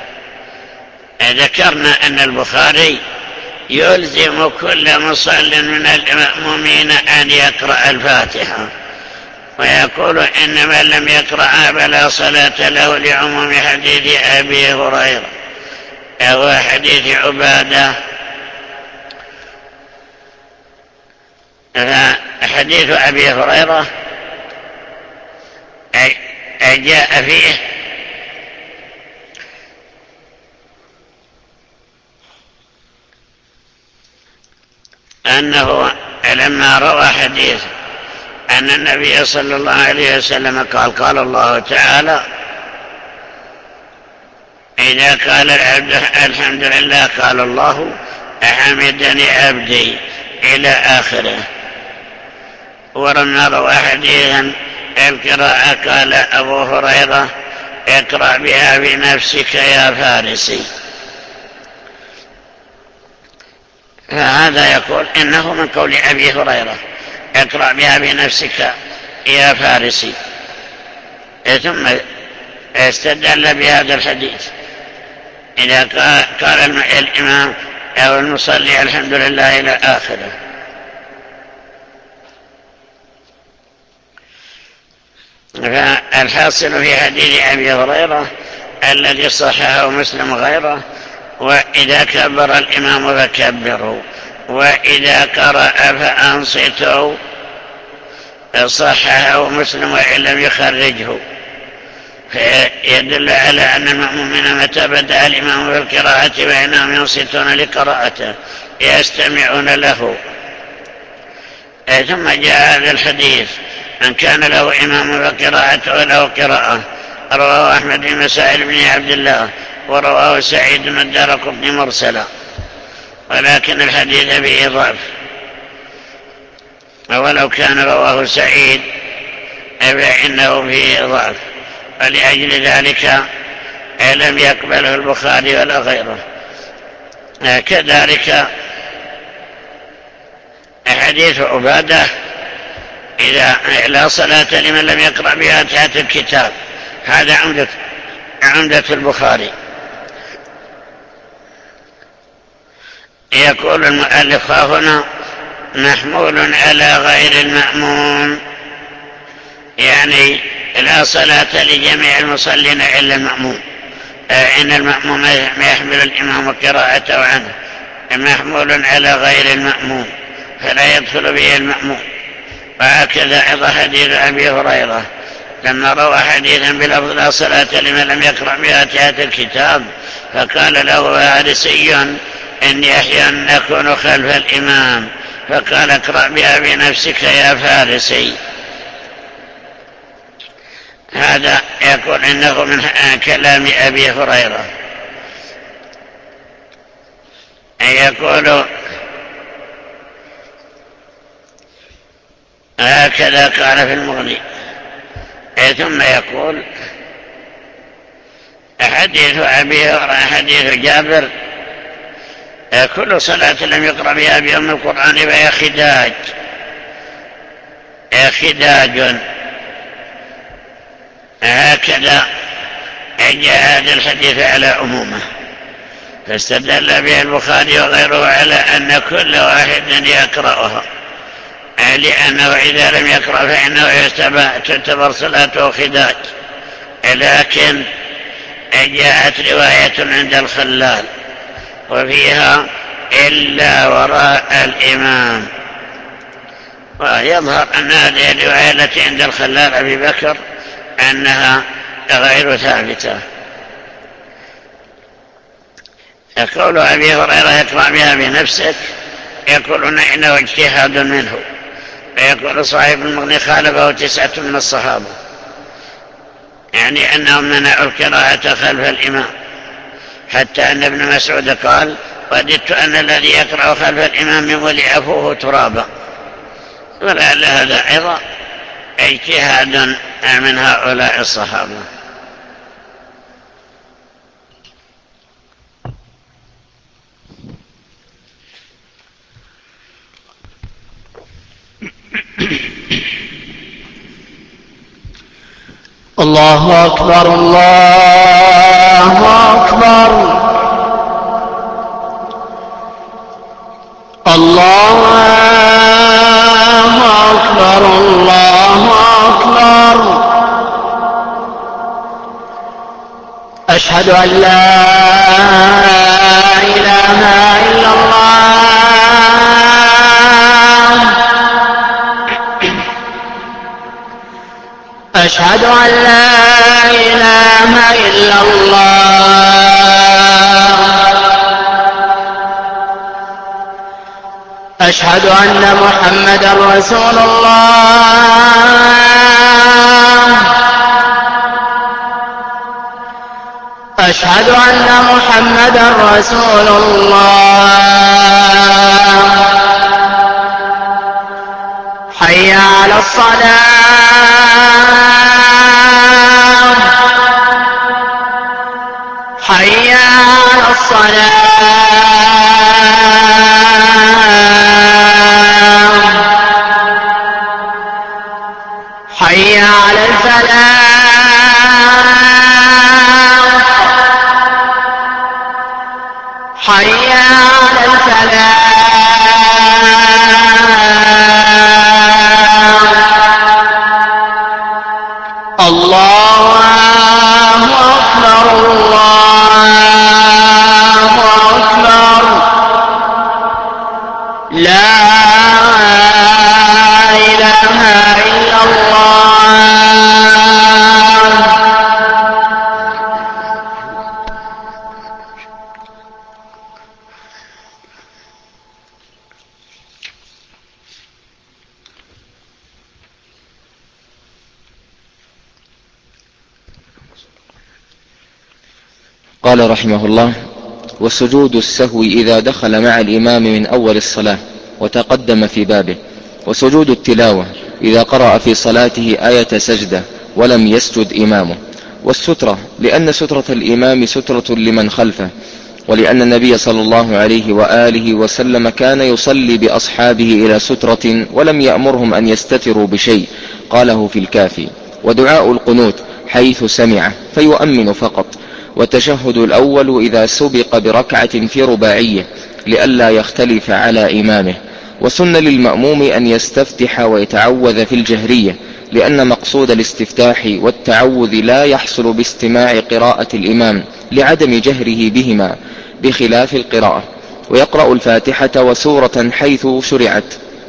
S2: ذكرنا أن البخاري يلزم كل مصل من المأمومين أن يقرأ الفاتحة، ويقول إن من لم يقرأ فلا صلاة له، لعموم حديث أبي هريرة أو حديث عبادة. حديث أبي هريرة جاء فيه أنه لما روى حديث أن النبي صلى الله عليه وسلم قال: قال الله تعالى: إذا قال العبد الحمد لله قال الله حمدني عبدي إلى آخره. ولما روى حديثا القراءة قال أبو هريرة: اقرأ بها بنفسك يا فارسي. فهذا يقول إنه من قول أبي هريرة: اقرأ بها بنفسك يا فارسي. ثم استدل بهذا الحديث: إذا قال الإمام أو المصلي الحمد لله إلى آخره. فالحاصل في حديث أبي هريرة الذي صححه مسلم غيره: وإذا كبر الإمام فكبروا، وإذا قرأ فأنصتوا. صححه مسلم وإن لم يخرجه، فيدل على أن المأمومين متى بدأ الإمام بالقراءة فإنهم ينصتون لقراءته يستمعون له. ثم جاء هذا الحديث: من كان له إمام فقراءته له قراءة. رواه أحمد بن مسائل بن عبد الله، ورواه سعيد بن الدارقطني مرسلا، ولكن الحديث فيه ضعف، ولو كان رواه سعيد فإنه فيه ضعف، ولأجل ذلك لم يقبله البخاري ولا غيره. كذلك حديث عبادة: إذا لا صلاة لمن لم يقرأ بفاتحة الكتاب. هذا عمدة البخاري. يقول المؤلف هنا: محمول على غير المأموم، يعني لا صلاة لجميع المصلين إلا المأموم. إن المأموم يحمل الإمام قراءته عنه، محمول على غير المأموم. فلا يدخل به المأموم. وهكذا أيضا حديث أبي هريرة لما روى حديثا بلفظ لا صلاة لمن لم يقرأ بفاتحة الكتاب، فقال له فارسي إني أحيانا أكون خلف الإمام، فقال اقرأ بها بنفسك يا فارسي. هذا يقول إنه من كلام أبي هريرة، يقول هكذا قال في المغني. ثم يقول حديث أبي هريرة حديث جابر كل صلاة لم يقرأ بها بأم القرآن فهي خداج. هكذا جاء هذا الحديث على عمومه، فاستدل به البخاري وغيره على أن كل واحد يقرأها، لأنه إذا لم يقرأ فإنه تعتبر صلاته خداج. لكن جاءت رواية عند الخلال وفيها إلا وراء الإمام، ويظهر أن هذه الرواية التي عند الخلال أبي بكر أنها غير ثابتة. يقول أبي هريرة يقرأ بها بنفسك، يقولون إنه اجتهاد منه، ويقول صاحب المغني خالفه 9 من الصحابة، يعني أنهم منعوا القراءة خلف الإمام، حتى أن ابن مسعود قال وددت أن الذي يقرأ خلف الإمام يملئ أفوه ترابا. ولعل هذا أيضا اجتهاد من هؤلاء الصحابة.
S3: الله أكبر الله أكبر الله أكبر الله أكبر. أشهد أن لا إله إلا الله. أشهد أن لا إله إلا الله. أشهد أن محمدا رسول الله. أشهد أن محمدا رسول الله. حي على الصلاة حي على الصلاة حي على الفلاح حي على الفلاح. الله أكبر الله أكبر. لا إله إلا الله.
S1: قال رحمه الله: وسجود السهو إذا دخل مع الإمام من أول الصلاة وتقدم في بابه، وسجود التلاوة إذا قرأ في صلاته آية سجدة ولم يسجد إمامه، والسترة لأن سترة الإمام سترة لمن خلفه، ولأن النبي صلى الله عليه وآله وسلم كان يصلي بأصحابه إلى سترة ولم يأمرهم أن يستتروا بشيء، قاله في الكافي. ودعاء القنوت حيث سمعه فيؤمن فقط، والتشهد الأول إذا سبق بركعة في رباعية لئلا يختلف على إمامه. وسن للمأموم أن يستفتح ويتعوذ في الجهرية، لأن مقصود الاستفتاح والتعوذ لا يحصل باستماع قراءة الإمام لعدم جهره بهما بخلاف القراءة. ويقرأ الفاتحة وسورة حيث شرعت،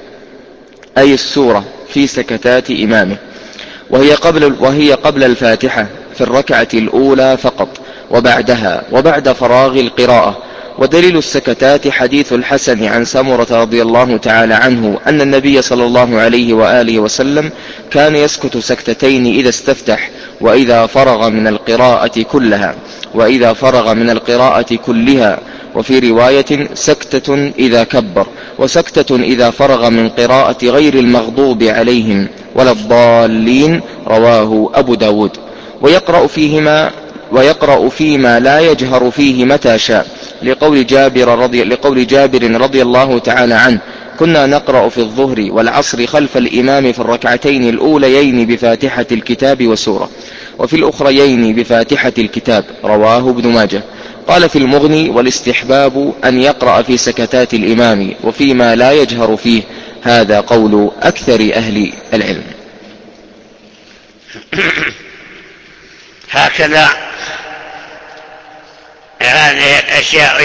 S1: أي السورة في سكتات إمامه، وهي قبل الفاتحة في الركعة الأولى فقط، وبعدها وبعد فراغ القراءة. ودليل السكتات حديث الحسن عن سمرة رضي الله تعالى عنه أن النبي صلى الله عليه وآله وسلم كان يسكت سكتتين إذا استفتح وإذا فرغ من القراءة كلها، وفي رواية سكتة إذا كبر، وسكتة إذا فرغ من قراءة غير المغضوب عليهم ولا الضالين. رواه أبو داود. ويقرأ فيما لا يجهر فيه متى شاء، لقول جابر رضي الله تعالى عنه: كنا نقرأ في الظهر والعصر خلف الإمام في الركعتين الأوليين بفاتحة الكتاب وسورة، وفي الأخريين بفاتحة الكتاب. رواه ابن ماجه. قال في المغني: والاستحباب أن يقرأ في سكتات الإمام وفيما لا يجهر فيه. هذا قول أكثر أهل العلم.
S2: هكذا هذه الأشياء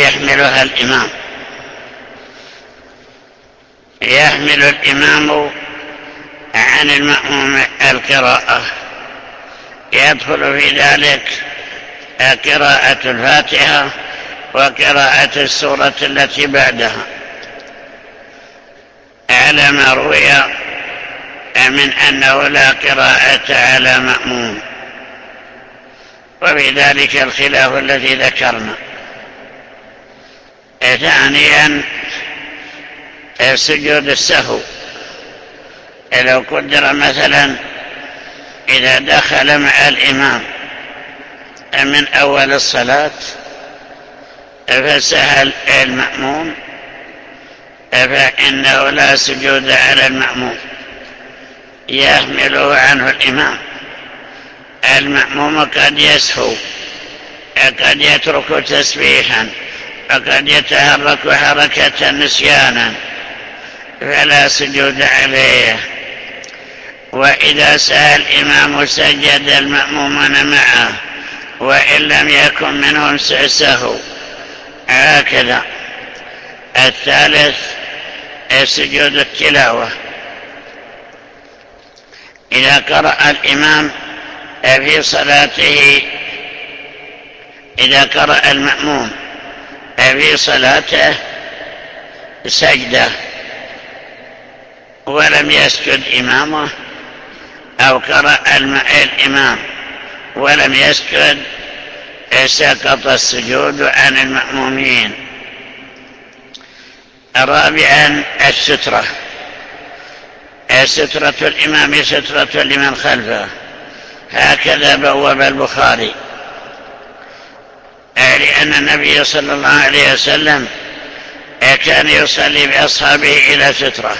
S2: يحمل الإمام عن المأموم القراءة، يدخل في ذلك قراءة الفاتحة وقراءة السورة التي بعدها، على ما روي من أنه لا قراءة على مأموم، وبذلك الخلاف الذي ذكرنا. ثانيا سجود السهو، لو قدر مثلا إذا دخل مع الإمام من أول الصلاة فسهل المأموم، فإنه لا سجود على المأموم، يحمله عنه الإمام. المأموم قد يسهو، قد يترك تسبيحا، وقد يتحرك حركة نسيانا، فلا سجود عليه. وإذا سهى الإمام سجد المأمومون معه وإن لم يكن منهم سهو، هكذا. الثالث سجود التلاوة، إذا قرأ الإمام في صلاته، إذا قرأ المأموم في صلاته سجدة ولم يسجد إمامه، أو قرأ الإمام ولم يسجد، سقط السجود عن المأمومين. رابعا السترة، سترة الإمام سترة لمن خلفه، هكذا بوب البخاري، لأن النبي صلى الله عليه وسلم كان يصلي بأصحابه إلى سترة،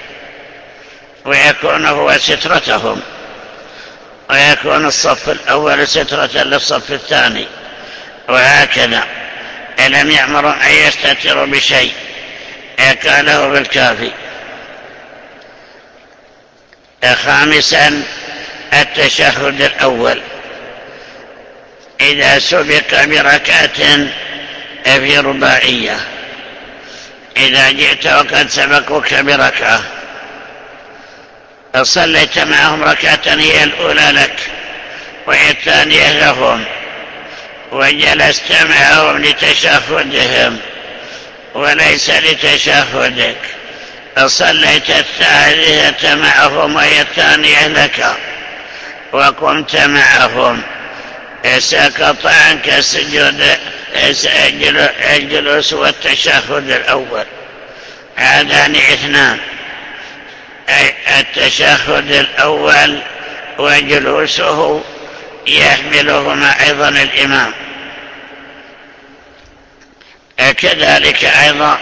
S2: ويكون هو سترتهم، ويكون الصف الأول سترة للصف الثاني، وهكذا. لم يأمر أن يستتروا بشيء، قاله بالكافي. خامسا التشهد الأول، إذا سبق بركعة في رباعية، إذا جئت وقد سبقوك بركعة صليت معهم ركعة هي الأولى لك وهي الثانية لهم، وجلست معهم لتشهدهم وليس لتشهدك، صليت الثالثة معهم وهي الثانية لك وقمت معهم، سقط عنك الجلوس والتشهد الأول. هذان اثنان، التشهد الأول وجلوسه يحملهما أيضا الإمام. كذلك أيضا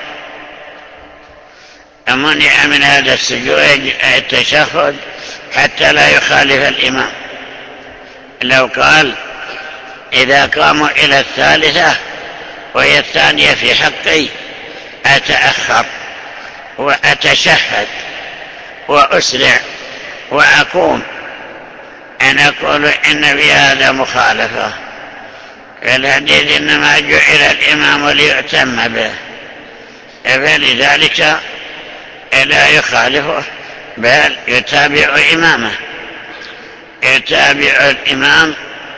S2: منع من هذا السجود التشهد حتى لا يخالف الإمام. لو قال إذا قاموا إلى الثالثة وهي الثانية في حقي أتأخر وأتشهد وأسرع وأقوم، أنا أقول إن في هذا مخالفة. الحديث إنما جعل الإمام ليؤتم به، فلذلك لا يخالفه بل يتابع إمامه، يتابع الإمام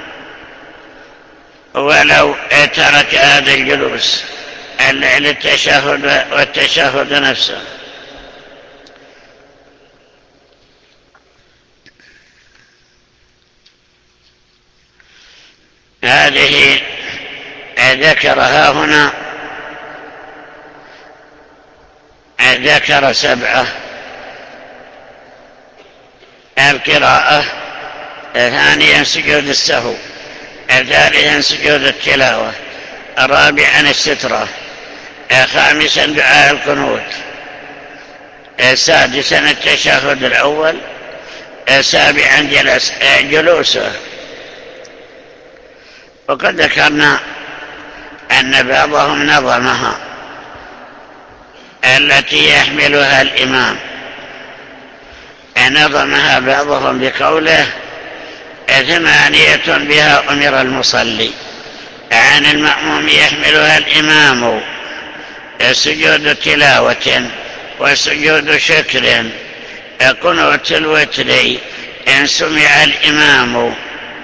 S2: ولو ترك هذا الجلوس للتشهد والتشهد نفسه. هذه ذكرها هنا، ذكر 7: القراءة، ثانيا سجود السهو، ثالثا سجود التلاوة، رابعا السترة، خامسا دعاء القنوت، سادسا التشهد الأول، سابعا جلوسه. وقد ذكرنا أن بعضهم نظمها التي يحملها الإمام، نظمها بعضهم بقوله 8 بها أمر المصلي، عن المأموم يحملها الإمام: سجود تلاوة، وسجود شكر، قنوت الوتر إن سمع الإمام،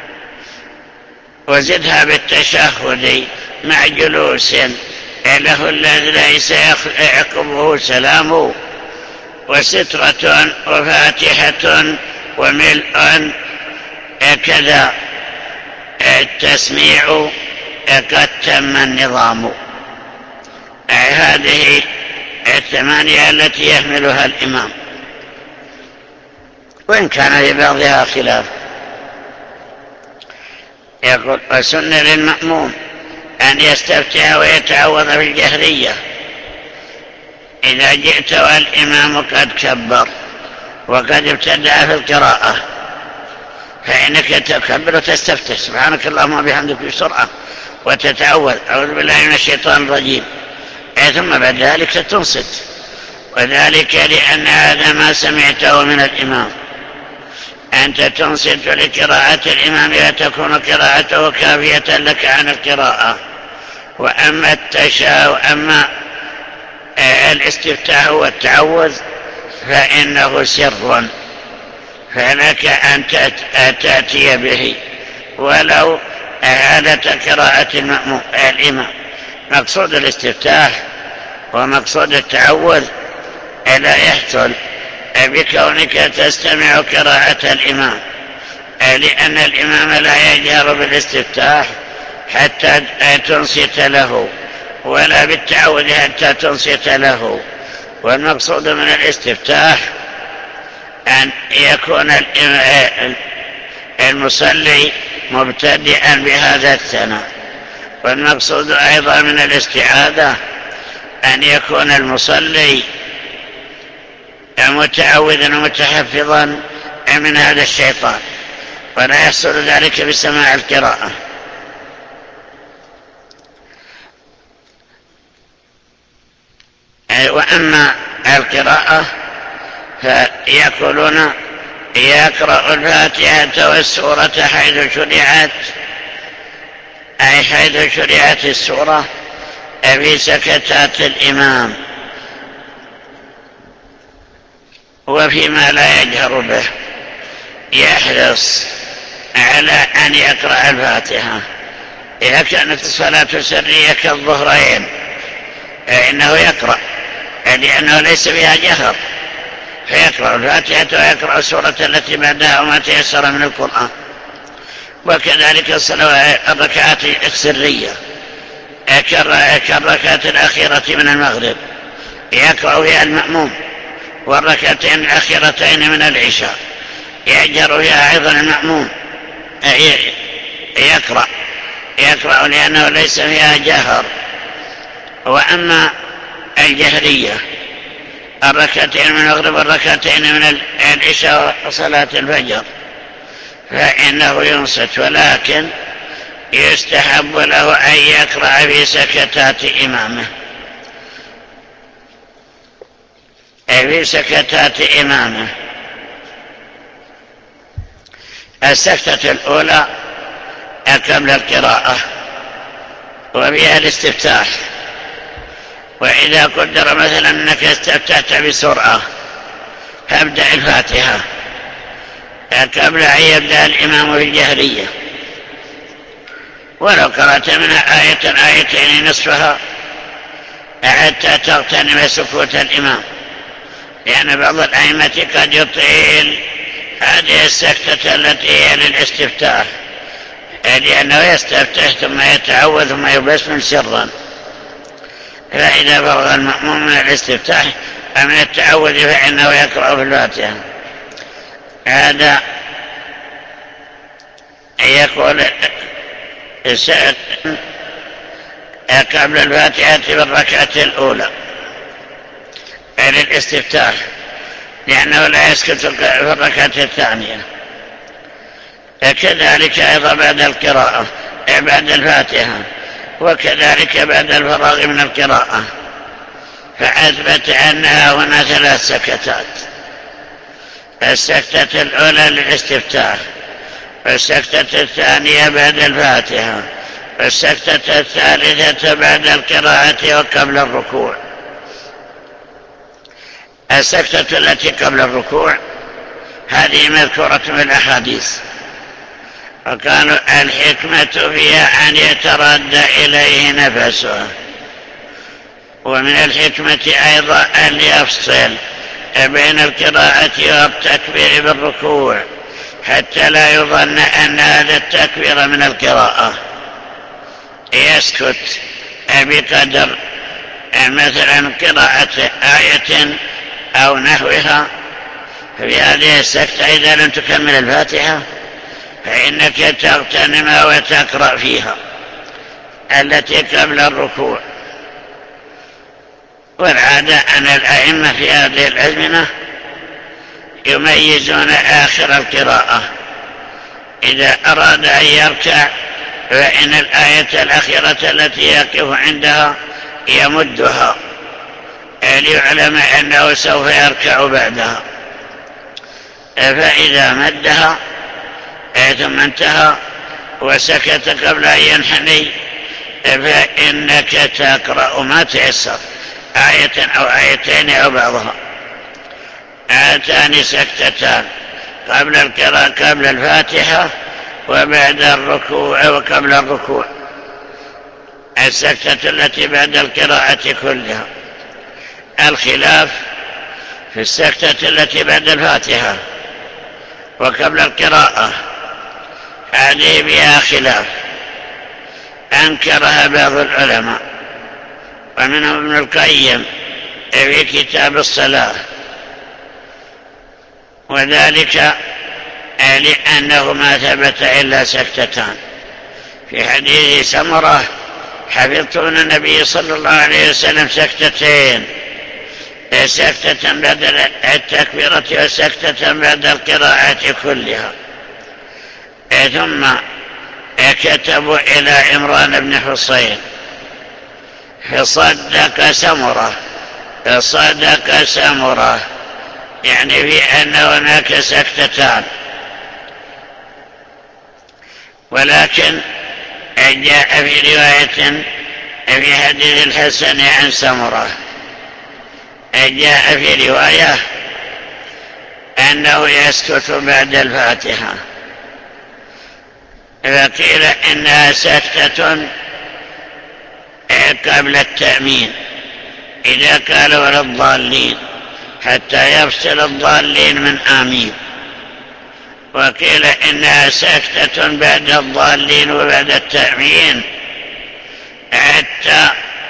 S2: وزدها بالتشهد مع جلوس له الذي ليس يعقبه سلام، وسترة وفاتحة وملء كذا التسميع قد تم النظام. هذه 8 التي يحملها الإمام، وإن كان لبعضها خلاف. يقول: وسن للمأموم أن يستفتح ويتعوذ في الجهرية إذا جئت والإمام قد كبر وقد ابتدأ في القراءة، فإنك تكبر وتستفتح سبحانك اللهم وبحمدك بسرعة، وتتعوذ أعوذ بالله من الشيطان الرجيم، ثم بعد ذلك تنصت، وذلك لأن هذا ما سمعته من الإمام. أنت تنصت لقراءة الإمام وتكون قراءته كافية لك عن القراءة. وأما الاستفتاح والتعوذ فإنه سر، فلك أن تأتي به ولو حالة قراءة الإمام. مقصود الاستفتاح ومقصود التعوذ لا يحصل بكونك تستمع قراءة الإمام، لأن الإمام لا يجهر بالاستفتاح حتى تنصت له، ولا بالتعوذ حتى تنصت له. والمقصود من الاستفتاح أن يكون المصلي مبتدئا بهذا الثناء. والمقصود أيضا من الاستعاذة أن يكون المصلي متعوذا ومتحفظا من هذا الشيطان، ولا يحصل ذلك بسماع القراءة. وأما القراءة فيقولون يقرأ الفاتحة والسورة حيث شرعت، أي حيث شرعت السورة في سكتات الإمام وفيما لا يجهر به، يحرص على أن يقرأ الفاتحة. إذا كانت الصلاة سرية كالظهرين فإنه يقرأ، لأنه ليس بها جهر، فيقرأ الفاتحة ويقرأ السورة التي بعدها وما تيسر من القرآن. وكذلك الركعات السرية كالركعة الأخيرة من المغرب يقرأ فيها المأموم، والركعتين الأخيرتين من العشاء يجهر فيها أيضا المأموم، يقرأ لأنه ليس فيها جهر. وأما الجهرية الركعتين من المغرب والركعتين من العشاء وصلاة الفجر فإنه ينصت، ولكن يستحب له أن يقرأ في سكتات إمامه، في سكتات إمامه. السكتة الأولى قبل القراءة وبها الاستفتاح. وإذا قدر مثلا أنك استفتحت بسرعة فابدأ الفاتحة قبل أن يبدأ الإمام في الجهرية، ولو قرأت منها آية آيتين نصفها حتى تغتنم سكوت الإمام، لأن بعض الأئمة قد يطيل هذه السكتة التي هي للاستفتاح، لأنه يستفتح ثم يتعوذ ثم يبسم سرا، فإذا فرغ المأموم من الاستفتاح أو من التعوذ فإنه يقرأ في الفاتحة. هذا يقول قبل الفاتحة بالركعة الأولى للاستفتاح، لأنه لا يسكت في الركعة الثانية. كذلك أيضا بعد القراءة بعد الفاتحة، وكذلك بعد الفراغ من القراءة، فأثبت أنها هنا 3 سكتات: السكتة الأولى للاستفتاح، والسكتة الثانية بعد الفاتحة، والسكتة الثالثة بعد القراءة وقبل الركوع. السكتة التي قبل الركوع هذه مذكورة في الأحاديث، وقالوا الحكمة فيها أن يتردى إليه نفسه، ومن الحكمة أيضا أن يفصل بين القراءة والتكبير بالركوع، حتى لا يظن أن هذا التكبير من القراءة، يسكت بقدر مثلا قراءة آية أو نحوها. في هذه السكتة إذا لم تكمل الفاتحة فإنك تغتنمها وتقرأ فيها التي قبل الركوع. والعادة أن الأئمة في هذه الأزمنة يميزون آخر القراءة، إذا أراد أن يركع فإن الآية الأخيرة التي يقف عندها يمدها ليعلم أنه سوف يركع بعدها، فإذا مدها ثم انتهى وسكت قبل أن ينحني فإنك تقرأ ما تيسر، آية أو آيتين أو بعضها. هاتان سكتتان قبل القراءة قبل الفاتحة وبعد الركوع وقبل الركوع. السكتة التي بعد القراءة كلها. الخلاف في السكتة التي بعد الفاتحة وقبل القراءة، هذه بها خلاف أنكرها بعض العلماء، ومنهم ابن القيم في كتاب الصلاة، وذلك لأنه ما ثبت إلا سكتتان. في حديث سمرة: حفظت من النبي صلى الله عليه وسلم سكتتين، سكتة بعد التكبيرة وسكتة بعد القراءة كلها. ثم كتبوا إلى عمران بن حصين فصدق سمرة، فصدق سمرة، يعني في أن هناك سكتتان. ولكن جاء في رواية في حديث الحسن عن سمرة، جاء في رواية أنه يسكت بعد الفاتحة، فقيل إنها سكتة قبل التأمين إذا قال ولا الضالين، حتى يفصل الضالين من آمين. وقيل إنها سكتة بعد الضالين وبعد التأمين حتى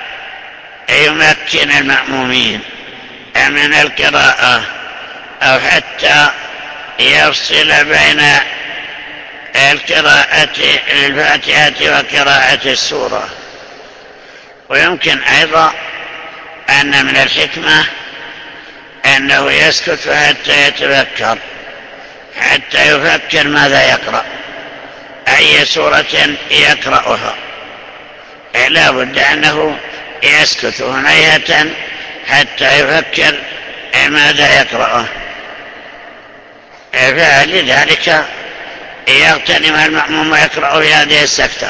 S2: يمكن المأمومين من القراءة، أو حتى يفصل بين القراءة للفاتحة وقراءة السورة. ويمكن أيضا أن من الحكمة أنه يسكت حتى يتفكر، حتى يفكر ماذا يقرأ، أي سورة يقرأها، لا بد أنه يسكت هنيهة حتى يفكر ماذا يقرأه. فلذلك يغتنم المأموم ويقرأ في هذه السكتة.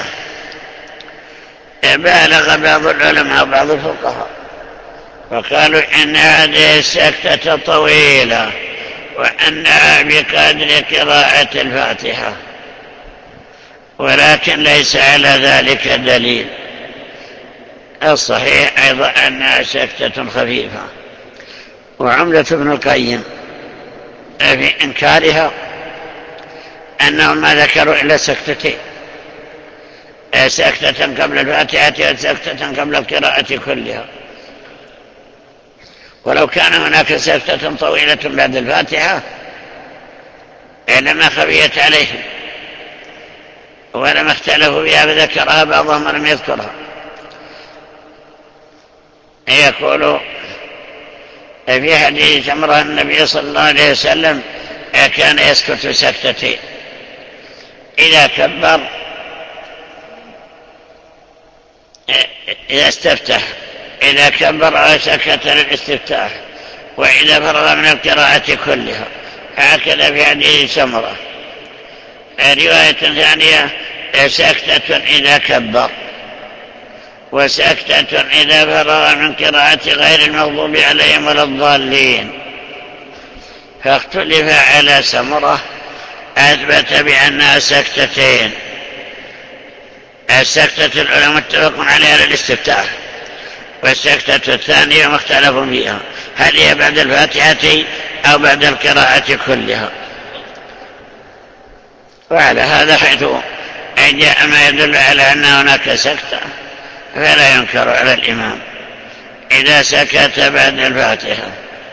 S2: بالغ بعض العلماء وبعض الفقهاء وقالوا إن هذه السكتة طويلة وأنها بقدر قراءة الفاتحة، ولكن ليس على ذلك دليل. الصحيح أيضا أنها سكتة خفيفة. وعمدة ابن القيم في إنكارها أنهم ما ذكروا إلا سكتتين، سكتة قبل الفاتحة وسكتة قبل القراءة كلها، ولو كان هناك سكتة طويلة بعد الفاتحة لما خفيت عليهم ولما اختلفوا بها فذكرها بعضهم ولم يذكرها. يقول في حديث سمرة النبي صلى الله عليه وسلم كان يسكت سكتتين إذا كبر، إذا استفتح، إذا كبر سكت للاستفتاح، وإذا فرغ من القراءة كلها. هكذا في حديث سمرة. رواية ثانية سكتة إذا كبر، وسكتة إذا فرغ من قراءة غير المغضوب عليهم ولا الضالين. فاختلف على سمرة، أثبت بأنها سكتتين. السكتة الأولى متفق عليها للاستفتاح، والسكتة الثانية مختلف فيها، هل هي بعد الفاتحة أو بعد القراءة كلها. وعلى هذا حيث جاء ما يدل على أن هناك سكتة فلا ينكر على الإمام إذا سكت بعد الفاتحة.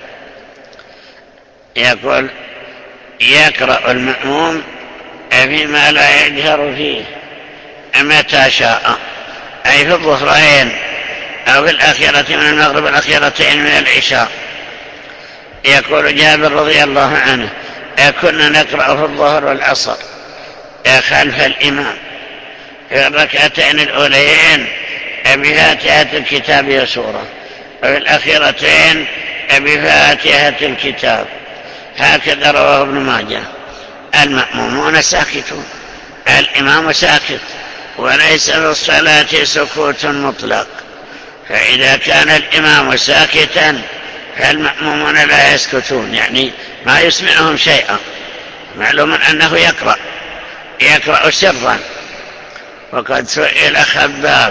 S2: يقول يقرأ المأموم فيما لا يجهر فيه متى شاء، أي في الظهرين أو في الأخيرة من المغرب والأخيرتين من العشاء. يقول جابر رضي الله عنه كنا نقرأ في الظهر والعصر خلف الإمام في الركعتين الأوليين بفاتحة الكتاب وسورة، وفي الأخيرتين بفاتحة الكتاب. هكذا رواه ابن ماجه. المأمومون ساكتون، الإمام ساكت، وليس في الصلاة سكوت مطلق. فإذا كان الإمام ساكتا فالمأمومون لا يسكتون، يعني ما يسمعهم شيئا. معلوم أنه يقرأ سرا. وقد سئل خباب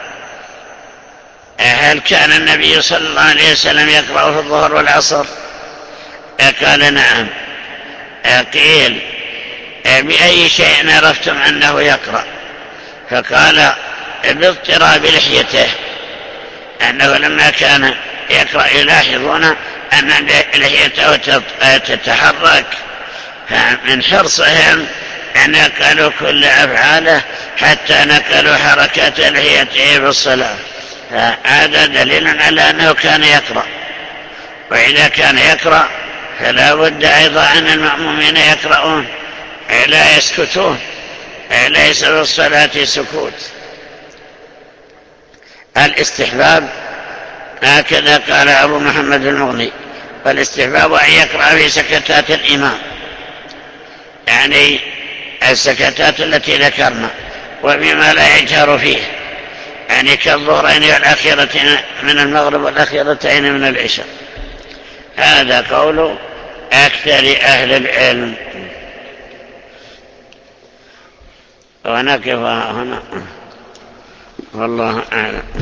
S2: هل كان النبي صلى الله عليه وسلم يقرأ في الظهر والعصر؟ قال نعم. قيل بأي شيء عرفتم أنه يقرأ؟ فقال باضطراب لحيته، أنه لما كان يقرأ يلاحظون أن لحيته تتحرك، فمن حرصهم أن نقلوا كل أفعاله حتى نقلوا حركات لحيته في الصلاة. فهذا دليل على أنه كان يقرأ. وإذا كان يقرأ فلا بد أيضا أن المأمومين يقرؤون لا يسكتون، ليس في الصلاة سكوت. الاستحباب هكذا قال أبو محمد المغني، والاستحباب أن يقرأ في سكتات الإمام، يعني السكتات التي ذكرنا، وبما لا يجهر فيه، يعني كالظهرين والأخيرتين من المغرب والأخيرتين من العشاء. هذا قول أكثر أهل العلم. ونقف هنا والله أعلم.